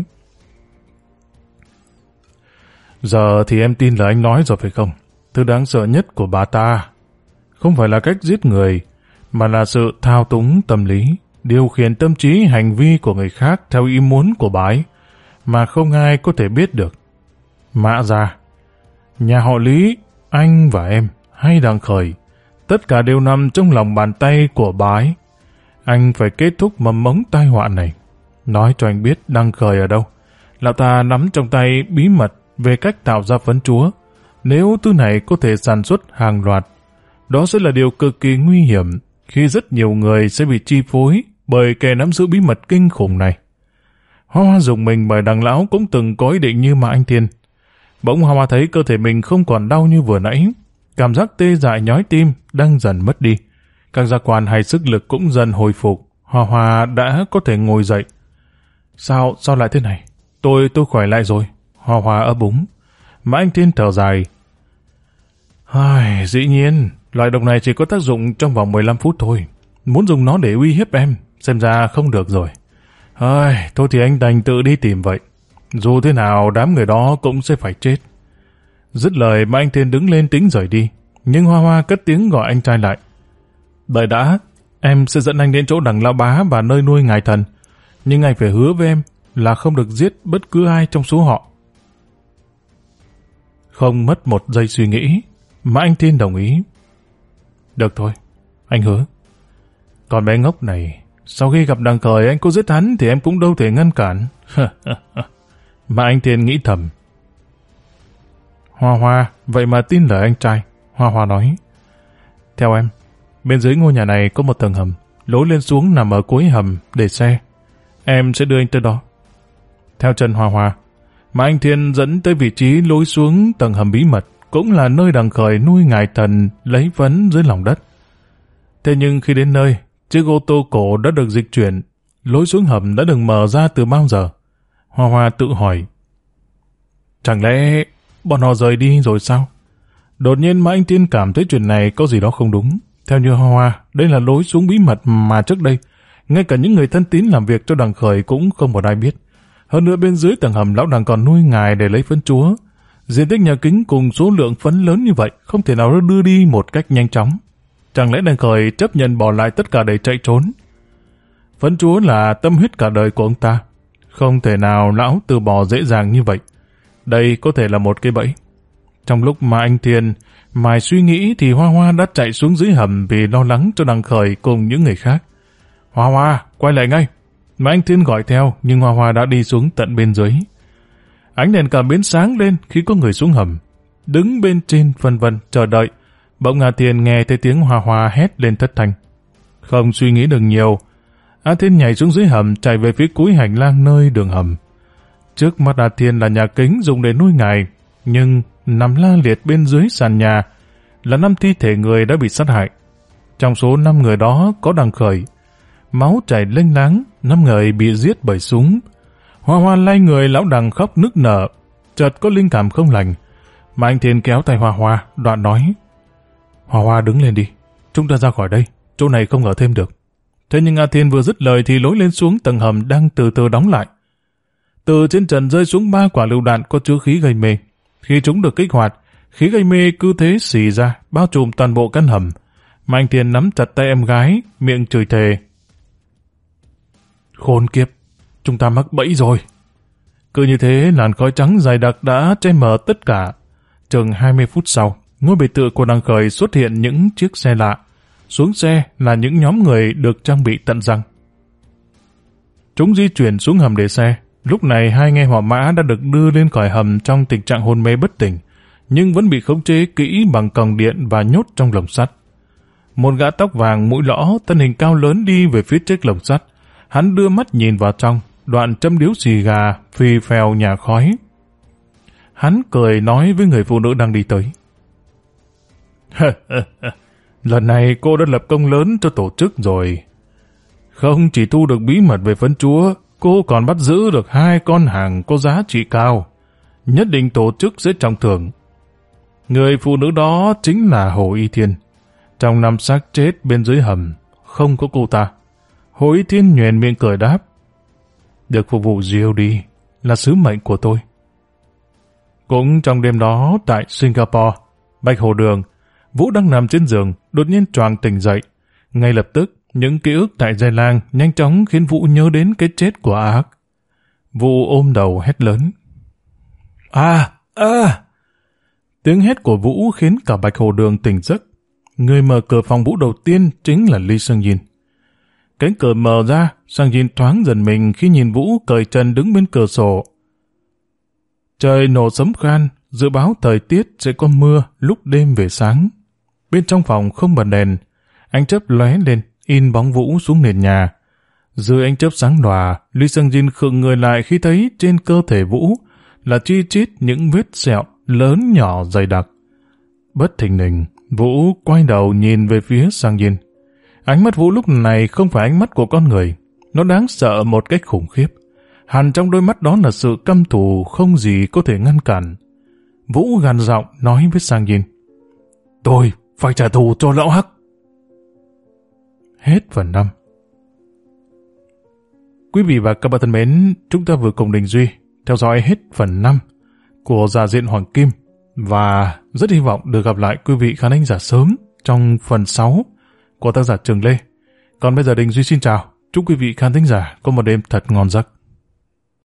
Giờ thì em tin lời anh nói rồi phải không? Thứ đáng sợ nhất của bà ta không phải là cách giết người, mà là sự thao túng tâm lý, điều khiển tâm trí hành vi của người khác theo ý muốn của bà ấy, mà không ai có thể biết được. Mã gia, nhà họ Lý, anh và em, hay Đằng Khởi, tất cả đều nằm trong lòng bàn tay của bà ấy. Anh phải kết thúc mầm mống tai họa này. Nói cho anh biết Đằng Khởi ở đâu. Lão ta nắm trong tay bí mật về cách tạo ra phấn chúa. Nếu thứ này có thể sản xuất hàng loạt, đó sẽ là điều cực kỳ nguy hiểm, khi rất nhiều người sẽ bị chi phối bởi kẻ nắm giữ bí mật kinh khủng này. Hoa Hoa dùng mình bởi Đằng lão cũng từng có ý định như mà anh Thiên. Bỗng Hoa Hoa thấy cơ thể mình không còn đau như vừa nãy. Cảm giác tê dại nhói tim đang dần mất đi. Các giác quan hay sức lực cũng dần hồi phục. Hoa Hoa đã có thể ngồi dậy. Sao lại thế này? Tôi khỏe lại rồi. Hoa Hoa ấp úng. Mà anh Thiên thở dài. Dĩ nhiên, loại độc này chỉ có tác dụng trong vòng 15 phút thôi. Muốn dùng nó để uy hiếp em, xem ra không được rồi. Thôi thì anh đành tự đi tìm vậy. Dù thế nào đám người đó cũng sẽ phải chết. Dứt lời mà anh Thiên đứng lên tính rời đi. Nhưng Hoa Hoa cất tiếng gọi anh trai lại. Đợi đã, em sẽ dẫn anh đến chỗ Đằng Lão Bá và nơi nuôi ngài thần. Nhưng anh phải hứa với em là không được giết bất cứ ai trong số họ. Không mất một giây suy nghĩ, mà anh Thiên đồng ý. Được thôi, anh hứa. Còn bé ngốc này, sau khi gặp Đằng Khởi anh có giết hắn thì em cũng đâu thể ngăn cản. Mà anh Thiên nghĩ thầm. Hoa Hoa, vậy mà tin lời anh trai. Hoa Hoa nói. Theo em, bên dưới ngôi nhà này có một tầng hầm, lối lên xuống nằm ở cuối hầm để xe. Em sẽ đưa anh tới đó. Theo chân Hoa Hoa, mà anh Thiên dẫn tới vị trí lối xuống tầng hầm bí mật, cũng là nơi Đằng Khởi nuôi ngài thần lấy phấn dưới lòng đất. Thế nhưng khi đến nơi, chiếc ô tô cổ đã được dịch chuyển, lối xuống hầm đã được mở ra từ bao giờ? Hoa Hoa tự hỏi. Chẳng lẽ bọn họ rời đi rồi sao? Đột nhiên mà anh Thiên cảm thấy chuyện này có gì đó không đúng. Theo như Hoa Hoa, đây là lối xuống bí mật mà trước đây, ngay cả những người thân tín làm việc cho Đằng Khởi cũng không một ai biết. Hơn nữa bên dưới tầng hầm lão Đằng còn nuôi ngài để lấy phấn chúa. Diện tích nhà kính cùng số lượng phấn lớn như vậy không thể nào đưa đi một cách nhanh chóng. Chẳng lẽ Đằng Khởi chấp nhận bỏ lại tất cả để chạy trốn? Phấn chúa là tâm huyết cả đời của ông ta. Không thể nào lão từ bỏ dễ dàng như vậy. Đây có thể là một cái bẫy. Trong lúc mà anh Thiên mải suy nghĩ thì Hoa Hoa đã chạy xuống dưới hầm vì lo lắng cho Đằng Khởi cùng những người khác. Hoa Hoa, quay lại ngay. Mà anh Thiên gọi theo nhưng Hoa Hoa đã đi xuống tận bên dưới. Ánh đèn cảm biến sáng lên khi có người xuống hầm. Đứng bên trên vân vân chờ đợi. Bỗng A Thiên nghe thấy tiếng Hoa Hoa hét lên thất thanh. Không suy nghĩ được nhiều, A Thiên nhảy xuống dưới hầm chạy về phía cuối hành lang nơi đường hầm. Trước mắt A Thiên là nhà kính dùng để nuôi ngài, nhưng nằm la liệt bên dưới sàn nhà là 5 thi thể người đã bị sát hại. Trong số 5 người đó có Đằng Khởi. Máu chảy lênh láng, 5 người bị giết bởi súng. Hoa Hoa lay người lão Đằng khóc nức nở, chợt có linh cảm không lành. Mà anh Thiên kéo tay Hoa Hoa, đoạn nói. Hoa Hoa đứng lên đi, chúng ta ra khỏi đây, chỗ này không ở thêm được. Thế nhưng A Thiên vừa dứt lời thì lối lên xuống tầng hầm đang từ từ đóng lại. Từ trên trần rơi xuống 3 quả lựu đạn có chứa khí gây mê. Khi chúng được kích hoạt, khí gây mê cứ thế xì ra, bao trùm toàn bộ căn hầm. Mà anh Thiên nắm chặt tay em gái, miệng chửi thề. Khốn kiếp, chúng ta mắc bẫy rồi. Cứ như thế, làn khói trắng dày đặc đã che mờ tất cả. Chừng 20 phút sau, ngôi biệt thự của Đằng Khởi xuất hiện những chiếc xe lạ. Xuống xe là những nhóm người được trang bị tận răng. Chúng di chuyển xuống hầm để xe. Lúc này 2 anh em họ Mã đã được đưa lên khỏi hầm trong tình trạng hôn mê bất tỉnh, nhưng vẫn bị khống chế kỹ bằng còng điện và nhốt trong lồng sắt. Một gã tóc vàng mũi lõ, thân hình cao lớn đi về phía chiếc lồng sắt. Hắn đưa mắt nhìn vào trong, đoạn châm điếu xì gà, phì phèo nhả khói. Hắn cười nói với người phụ nữ đang đi tới. Lần này cô đã lập công lớn cho tổ chức rồi. Không chỉ thu được bí mật về phân chúa, cô còn bắt giữ được 2 con hàng có giá trị cao. Nhất định tổ chức sẽ trọng thưởng. Người phụ nữ đó chính là Hồ Y Thiên. Trong 5 xác chết bên dưới hầm, không có cô ta. Hồ Y Thiên nhoẻn miệng cười đáp. Được phục vụ rượu đi, là sứ mệnh của tôi. Cũng trong đêm đó, tại Singapore, Bạch Hồ Đường, Vũ đang nằm trên giường, đột nhiên choàng tỉnh dậy. Ngay lập tức, những ký ức tại Giai Lang nhanh chóng khiến Vũ nhớ đến cái chết của A Hắc. Vũ ôm đầu hét lớn. Tiếng hét của Vũ khiến cả Bạch Hồ Đường tỉnh giấc. Người mở cửa phòng Vũ đầu tiên chính là Lee Sang Jin. Cánh cửa mở ra, Sang Jin thoáng giật mình khi nhìn Vũ cởi trần đứng bên cửa sổ. Trời nổ sấm khan, dự báo thời tiết sẽ có mưa lúc đêm về sáng. Bên trong phòng không bật đèn, ánh chớp lóe lên, in bóng Vũ xuống nền nhà. Dưới ánh chớp sáng lòa, Lee Sang Jin khựng người lại khi thấy trên cơ thể Vũ là chi chít những vết sẹo lớn nhỏ dày đặc. Bất thình lình, Vũ quay đầu nhìn về phía Sang Jin. Ánh mắt Vũ lúc này không phải ánh mắt của con người, nó đáng sợ một cách khủng khiếp. Hằn trong đôi mắt đó là sự căm thù không gì có thể ngăn cản. Vũ gằn giọng nói với Sang Jin. Tôi phải trả thù cho lão Hắc. Hết phần 5. Quý vị và các bạn thân mến, chúng ta vừa cùng Đình Duy theo dõi hết phần 5 của Dạ Diện Hoàng Kim và rất hy vọng được gặp lại quý vị khán thính giả sớm trong phần 6 của tác giả Trường Lê. Còn bây giờ Đình Duy xin chào, chúc quý vị khán thính giả có một đêm thật ngon giấc.